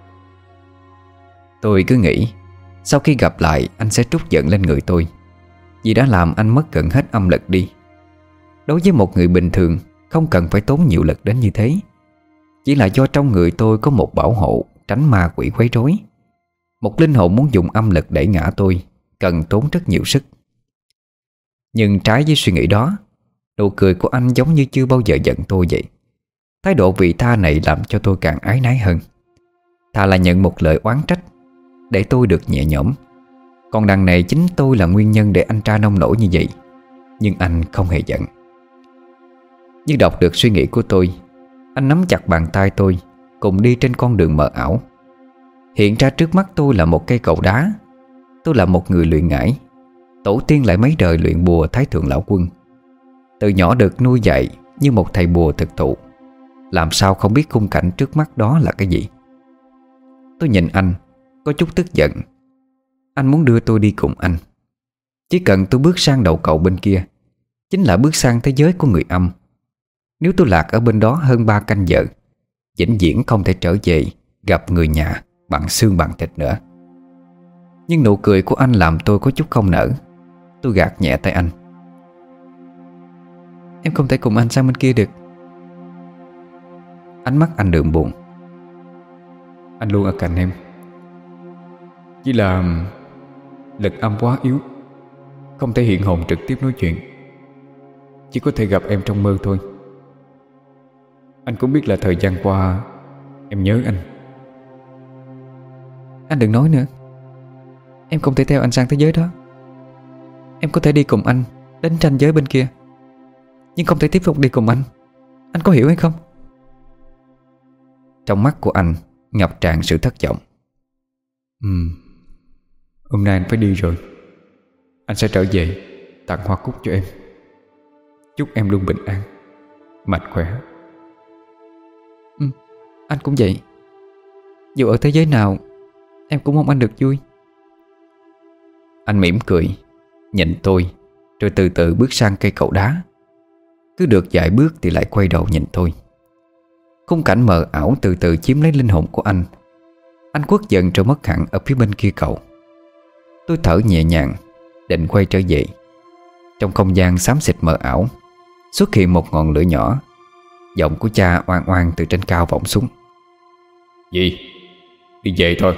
Tôi cứ nghĩ sau khi gặp lại anh sẽ trút giận lên người tôi, vì đã làm anh mất gần hết âm lực đi. Đối với một người bình thường, không cần phải tốn nhiều lực đến như thế. Chỉ là do trong người tôi có một bảo hộ tránh ma quỷ quấy rối. Một linh hồn muốn dùng âm lực để ngã tôi cần tốn rất nhiều sức. Nhưng trái với suy nghĩ đó, nụ cười của anh giống như chưa bao giờ giận tôi vậy. Thái độ vị tha này làm cho tôi càng ái nái hơn. Thà là nhận một lời oán trách để tôi được nhẹ nhõm. Còn đằng này chính tôi là nguyên nhân để anh tra nông nổi như vậy. Nhưng anh không hề giận. Như đọc được suy nghĩ của tôi, anh nắm chặt bàn tay tôi, cùng đi trên con đường mờ ảo. Hiện ra trước mắt tôi là một cây cầu đá. Tôi là một người luyện ngải, tổ tiên lại mấy đời luyện bùa Thái Thượng Lão Quân. Từ nhỏ được nuôi dạy như một thầy bùa thực thụ, làm sao không biết khung cảnh trước mắt đó là cái gì. Tôi nhìn anh, có chút tức giận. Anh muốn đưa tôi đi cùng anh. Chỉ cần tôi bước sang đầu cầu bên kia, chính là bước sang thế giới của người âm. Nếu tôi lạc ở bên đó hơn ba canh giờ, vĩnh viễn không thể trở về gặp người nhà bằng xương bằng thịt nữa. Nhưng nụ cười của anh làm tôi có chút không nỡ. Tôi gạt nhẹ tay anh. Em không thể cùng anh sang bên kia được. Ánh mắt anh đượm buồn. Anh luôn ở cạnh em. Chỉ là lực âm quá yếu, không thể hiện hồn trực tiếp nói chuyện. Chỉ có thể gặp em trong mơ thôi. Anh cũng biết là thời gian qua em nhớ anh. Anh đừng nói nữa. Em không thể theo anh sang thế giới đó. Em có thể đi cùng anh đến ranh giới bên kia, nhưng không thể tiếp tục đi cùng anh. Anh có hiểu hay không? Trong mắt của anh ngập tràn sự thất vọng. Ừ, hôm nay anh phải đi rồi. Anh sẽ trở về tặng hoa cúc cho em. Chúc em luôn bình an, mạnh khỏe. Ừ, anh cũng vậy. Dù ở thế giới nào, em cũng mong anh được vui. Anh mỉm cười, nhìn tôi, rồi từ từ bước sang cây cầu đá. Cứ được vài bước thì lại quay đầu nhìn tôi. Khung cảnh mờ ảo từ từ chiếm lấy linh hồn của anh. Anh khuất dần rồi mất hẳn ở phía bên kia cầu. Tôi thở nhẹ nhàng, định quay trở về. Trong không gian xám xịt mờ ảo xuất hiện một ngọn lửa nhỏ. Giọng của cha oan oan từ trên cao vọng xuống. Gì? Đi về thôi.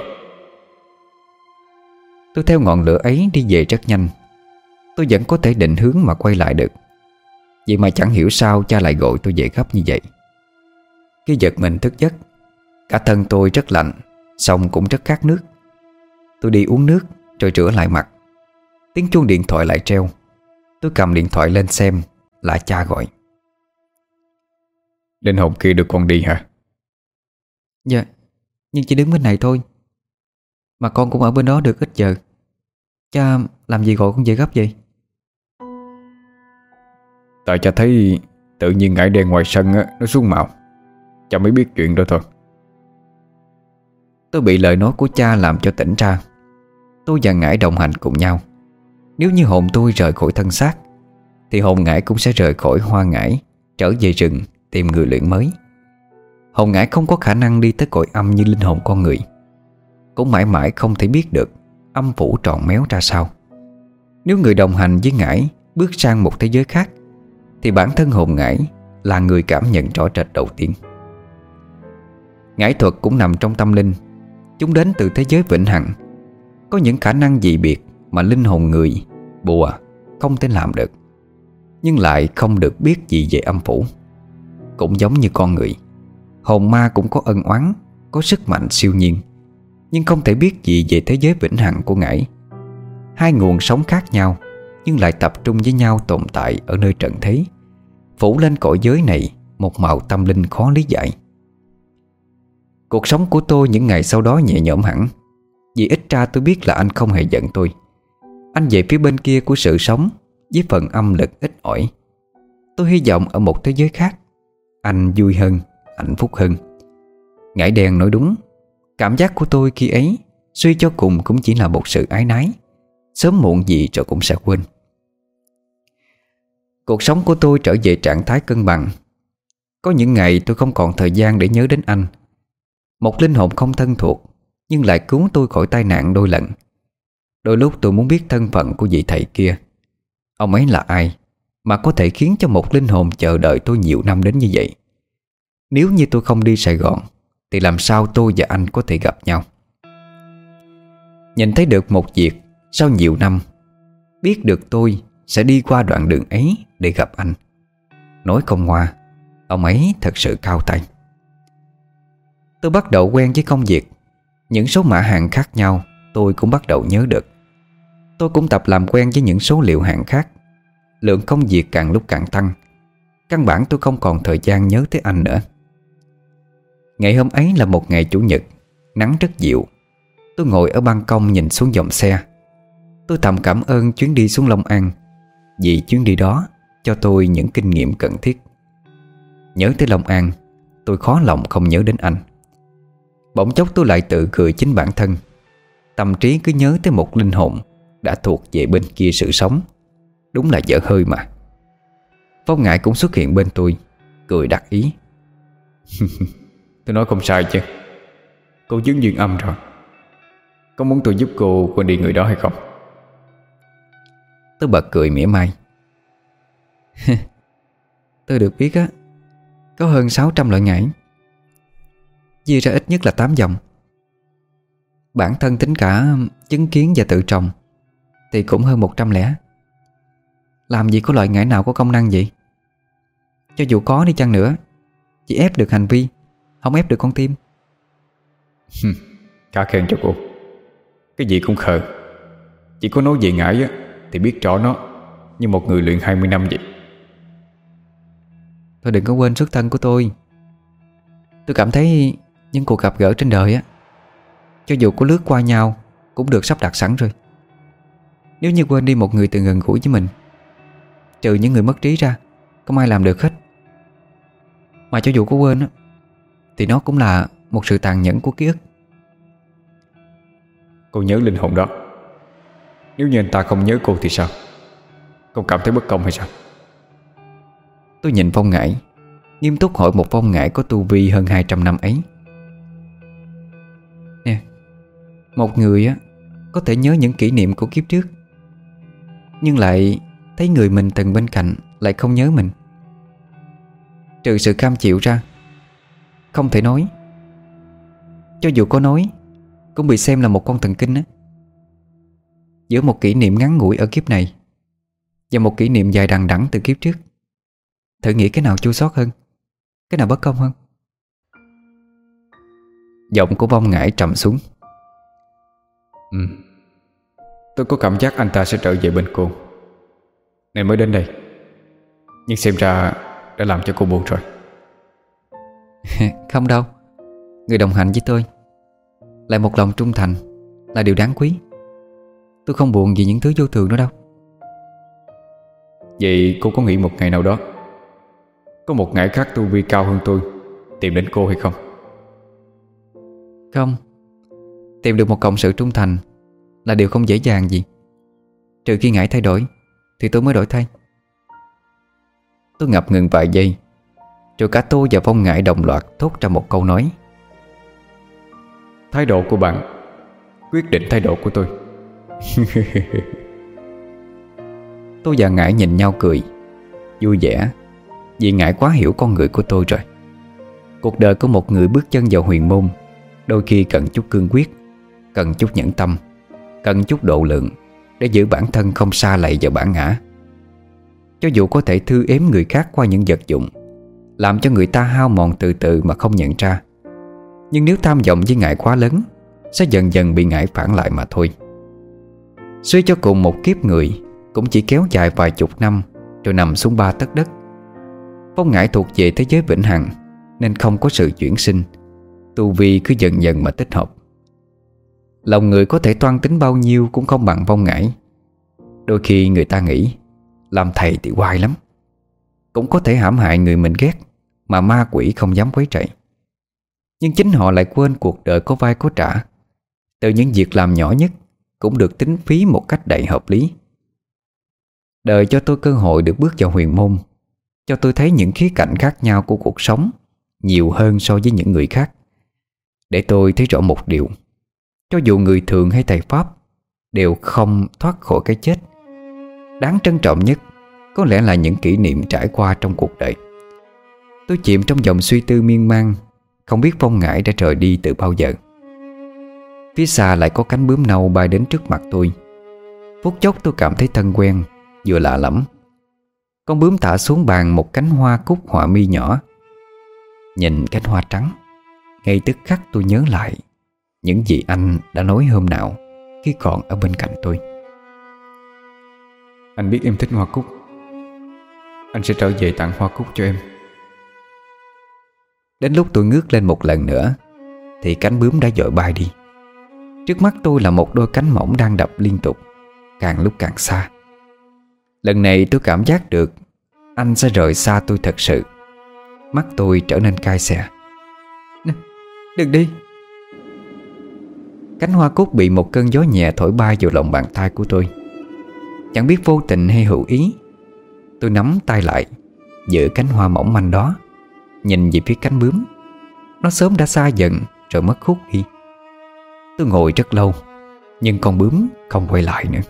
Tôi theo ngọn lửa ấy đi về rất nhanh. Tôi vẫn có thể định hướng mà quay lại được. Vậy mà chẳng hiểu sao cha lại gọi tôi về gấp như vậy. Khi giật mình thức giấc, cả thân tôi rất lạnh, xong cũng rất khát nước. Tôi đi uống nước rồi rửa lại mặt. Tiếng chuông điện thoại lại treo. Tôi cầm điện thoại lên xem, là cha gọi. Linh hồn kia được con đi hả? Dạ, nhưng chỉ đứng bên này thôi. Mà con cũng ở bên đó được ít giờ. Cha làm gì gọi con về gấp vậy? Tại cha thấy tự nhiên ngải đen ngoài sân á, nó xuống màu. Cha mới biết chuyện đó thôi. Tôi bị lời nói của cha làm cho tỉnh ra. Tôi và ngải đồng hành cùng nhau. Nếu như hồn tôi rời khỏi thân xác thì hồn ngải cũng sẽ rời khỏi hoa ngải, trở về rừng tìm người luyện mới. Hồn ngải không có khả năng đi tới cõi âm như linh hồn con người, cũng mãi mãi không thể biết được âm phủ tròn méo ra sao. Nếu người đồng hành với ngải bước sang một thế giới khác thì bản thân hồn ngải là người cảm nhận rõ rệt đầu tiên. Ngải thuật cũng nằm trong tâm linh. Chúng đến từ thế giới vĩnh hằng, có những khả năng dị biệt mà linh hồn người, bùa không thể làm được, nhưng lại không được biết gì về âm phủ. Cũng giống như con người, hồn ma cũng có ân oán, có sức mạnh siêu nhiên, nhưng không thể biết gì về thế giới vĩnh hằng của ngải. Hai nguồn sống khác nhau nhưng lại tập trung với nhau tồn tại ở nơi trần thế, phủ lên cõi giới này một màu tâm linh khó lý giải. Cuộc sống của tôi những ngày sau đó nhẹ nhõm hẳn, vì ít ra tôi biết là anh không hề giận tôi. Anh về phía bên kia của sự sống với phần âm lực ít ỏi. Tôi hy vọng ở một thế giới khác anh vui hơn, hạnh phúc hơn. Ngải đen nói đúng. Cảm giác của tôi khi ấy suy cho cùng cũng chỉ là một sự ái nái, sớm muộn gì rồi cũng sẽ quên. Cuộc sống của tôi trở về trạng thái cân bằng. Có những ngày tôi không còn thời gian để nhớ đến anh. Một linh hồn không thân thuộc nhưng lại cứu tôi khỏi tai nạn đôi lần. Đôi lúc tôi muốn biết thân phận của vị thầy kia. Ông ấy là ai mà có thể khiến cho một linh hồn chờ đợi tôi nhiều năm đến như vậy? Nếu như tôi không đi Sài Gòn thì làm sao tôi và anh có thể gặp nhau? Nhìn thấy được một việc sau nhiều năm, biết được tôi sẽ đi qua đoạn đường ấy để gặp anh. Nói không ngoa, ông ấy thật sự cao tay. Tôi bắt đầu quen với công việc. Những số mã hàng khác nhau tôi cũng bắt đầu nhớ được. Tôi cũng tập làm quen với những số liệu hàng khác. Lượng công việc càng lúc càng tăng. Căn bản tôi không còn thời gian nhớ tới anh nữa. Ngày hôm ấy là một ngày chủ nhật, nắng rất dịu. Tôi ngồi ở ban công nhìn xuống dòng xe. Tôi thầm cảm ơn chuyến đi xuống Long An, vì chuyến đi đó cho tôi những kinh nghiệm cần thiết. Nhớ tới Long An, tôi khó lòng không nhớ đến anh. Bỗng chốc tôi lại tự cười chính bản thân. Tâm trí cứ nhớ tới một linh hồn đã thuộc về bên kia sự sống. Đúng là dở hơi mà. Phong Ngải cũng xuất hiện bên tôi, cười đắc ý. Tôi nói không sai chứ. Cô chứng duyên âm rồi. Có muốn tôi giúp cô quên đi người đó hay không? Tôi bật cười mỉa mai. Tôi được biết á, có hơn sáu trăm loại ngải, chia ra ít nhất là tám dòng. Bản thân tính cả chứng kiến và tự trồng thì cũng hơn một trăm lẻ. Làm gì có loại ngải nào có công năng vậy? Cho dù có đi chăng nữa, chỉ ép được hành vi, không ép được con tim. Khá khen cho cô. Cái gì cũng khờ. Chỉ có nói về ngải á thì biết rõ nó như một người luyện hai mươi năm vậy. Thôi đừng có quên xuất thân của tôi. Tôi cảm thấy những cuộc gặp gỡ trên đời á, cho dù có lướt qua nhau cũng được sắp đặt sẵn rồi. Nếu như quên đi một người từng gần gũi với mình, trừ những người mất trí ra, không ai làm được hết. Mà cho dù có quên á, thì nó cũng là một sự tàn nhẫn của ký ức. Cô nhớ linh hồn đó. Nếu như anh ta không nhớ cô thì sao? Cô cảm thấy bất công hay sao? Tôi nhìn Phong Ngải, nghiêm túc hỏi một Phong Ngải có tu vi hơn hai trăm năm ấy. Nè, một người á có thể nhớ những kỷ niệm của kiếp trước, nhưng lại thấy người mình từng bên cạnh lại không nhớ mình. Trừ sự cam chịu ra, không thể nói. Cho dù có nói, cũng bị xem là một con thần kinh á. Giữa một kỷ niệm ngắn ngủi ở kiếp này và một kỷ niệm dài đằng đẵng từ kiếp trước, thử nghĩ cái nào chua xót hơn, cái nào bất công hơn? Giọng của Phong Ngải trầm xuống. Ừ, tôi có cảm giác anh ta sẽ trở về bên cô, nên mới đến đây. Nhưng xem ra đã làm cho cô buồn rồi. Không đâu. Người đồng hành với tôi, lại một lòng trung thành, là điều đáng quý. Tôi không buồn vì những thứ vô thường đó đâu. Vậy cô có nghĩ một ngày nào đó có một Ngải khác tu vi cao hơn tôi tìm đến cô hay không? Không. Tìm được một cộng sự trung thành là điều không dễ dàng gì. Trừ khi Ngải thay đổi thì tôi mới đổi thay. Tôi ngập ngừng vài giây, rồi cả tôi và Phong Ngải đồng loạt thốt ra một câu nói. Thái độ của bạn quyết định thái độ của tôi. Tôi và Ngải nhìn nhau cười vui vẻ, vì Ngải quá hiểu con người của tôi rồi. Cuộc đời của một người bước chân vào huyền môn đôi khi cần chút cương quyết, cần chút nhẫn tâm, cần chút độ lượng để giữ bản thân không sa lầy vào bản ngã. Cho dù có thể thư ếm người khác qua những vật dụng, làm cho người ta hao mòn từ từ mà không nhận ra, nhưng nếu tham vọng với Ngải quá lớn, sẽ dần dần bị Ngải phản lại mà thôi. Suy cho cùng, một kiếp người cũng chỉ kéo dài vài chục năm rồi nằm xuống ba tấc đất. Phong Ngải thuộc về thế giới vĩnh hằng, nên không có sự chuyển sinh, tu vi cứ dần dần mà tích hợp. Lòng người có thể toan tính bao nhiêu cũng không bằng Phong Ngải. Đôi khi người ta nghĩ làm thầy thì oai lắm, cũng có thể hãm hại người mình ghét mà ma quỷ không dám quấy rầy. Nhưng chính họ lại quên cuộc đời có vai có trả. Từ những việc làm nhỏ nhất cũng được tính phí một cách đầy hợp lý. Đời cho tôi cơ hội được bước vào huyền môn, cho tôi thấy những khía cạnh khác nhau của cuộc sống nhiều hơn so với những người khác. Để tôi thấy rõ một điều: cho dù người thường hay thầy Pháp đều không thoát khỏi cái chết. Đáng trân trọng nhất có lẽ là những kỷ niệm trải qua trong cuộc đời. Tôi chìm trong dòng suy tư miên man, không biết Phong Ngải đã rời đi từ bao giờ. Phía xa lại có cánh bướm nâu bay đến trước mặt tôi. Phút chốc tôi cảm thấy thân quen, vừa lạ lẫm. Con bướm thả xuống bàn một cánh hoa cúc họa mi nhỏ. Nhìn cánh hoa trắng, ngay tức khắc tôi nhớ lại những gì anh đã nói hôm nào khi còn ở bên cạnh tôi. Anh biết em thích hoa cúc, anh sẽ trở về tặng hoa cúc cho em. Đến lúc tôi ngước lên một lần nữa thì cánh bướm đã vội bay đi. Trước mắt tôi là một đôi cánh mỏng đang đập liên tục, càng lúc càng xa. Lần này tôi cảm giác được anh sẽ rời xa tôi thật sự. Mắt tôi trở nên cay xè. Đừng đi. Cánh hoa cúc bị một cơn gió nhẹ thổi bay vào lòng bàn tay của tôi. Chẳng biết vô tình hay hữu ý, tôi nắm tay lại, giữ cánh hoa mỏng manh đó, nhìn về phía cánh bướm. Nó sớm đã xa dần rồi mất hút đi. Tôi ngồi rất lâu, nhưng con bướm không quay lại nữa.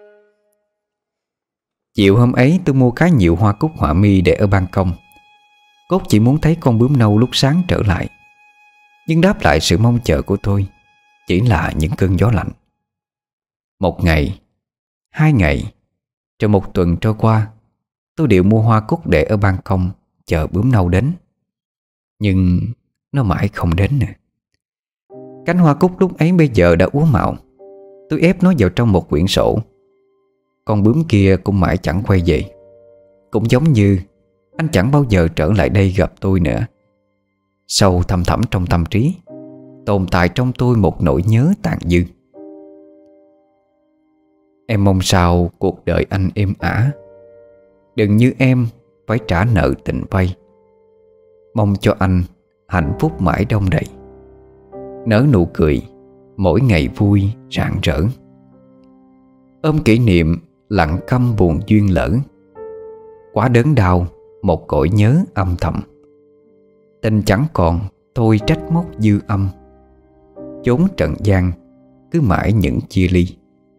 Chiều hôm ấy tôi mua khá nhiều hoa cúc họa mi để ở ban công. Cốt chỉ muốn thấy con bướm nâu lúc sáng trở lại. Nhưng đáp lại sự mong chờ của tôi chỉ là những cơn gió lạnh. Một ngày, hai ngày, rồi một tuần trôi qua, tôi đều mua hoa cúc để ở ban công chờ bướm nâu đến. Nhưng nó mãi không đến nữa. Cánh hoa cúc lúc ấy bây giờ đã úa mạo. Tôi ép nó vào trong một quyển sổ. Con bướm kia cũng mãi chẳng quay về. Cũng giống như anh chẳng bao giờ trở lại đây gặp tôi nữa. Sâu thẳm thẳm trong tâm trí, tồn tại trong tôi một nỗi nhớ tàn dư. Em mong sao cuộc đời anh êm ả, đừng như em phải trả nợ tình vay. Mong cho anh hạnh phúc mãi đông đầy, nở nụ cười mỗi ngày vui rạng rỡ. Ôm kỷ niệm lặng câm buồn duyên lỡ, quá đớn đau một cõi nhớ âm thầm. Tình chẳng còn thôi trách móc dư âm, chốn trần gian cứ mãi những chia ly.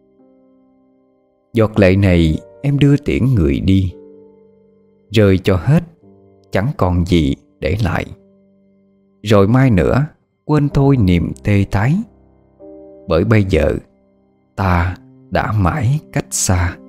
Giọt lệ này em đưa tiễn người đi, rơi cho hết chẳng còn gì để lại. Rồi mai nữa quên thôi niềm tê tái, bởi bây giờ ta đã mãi cách xa.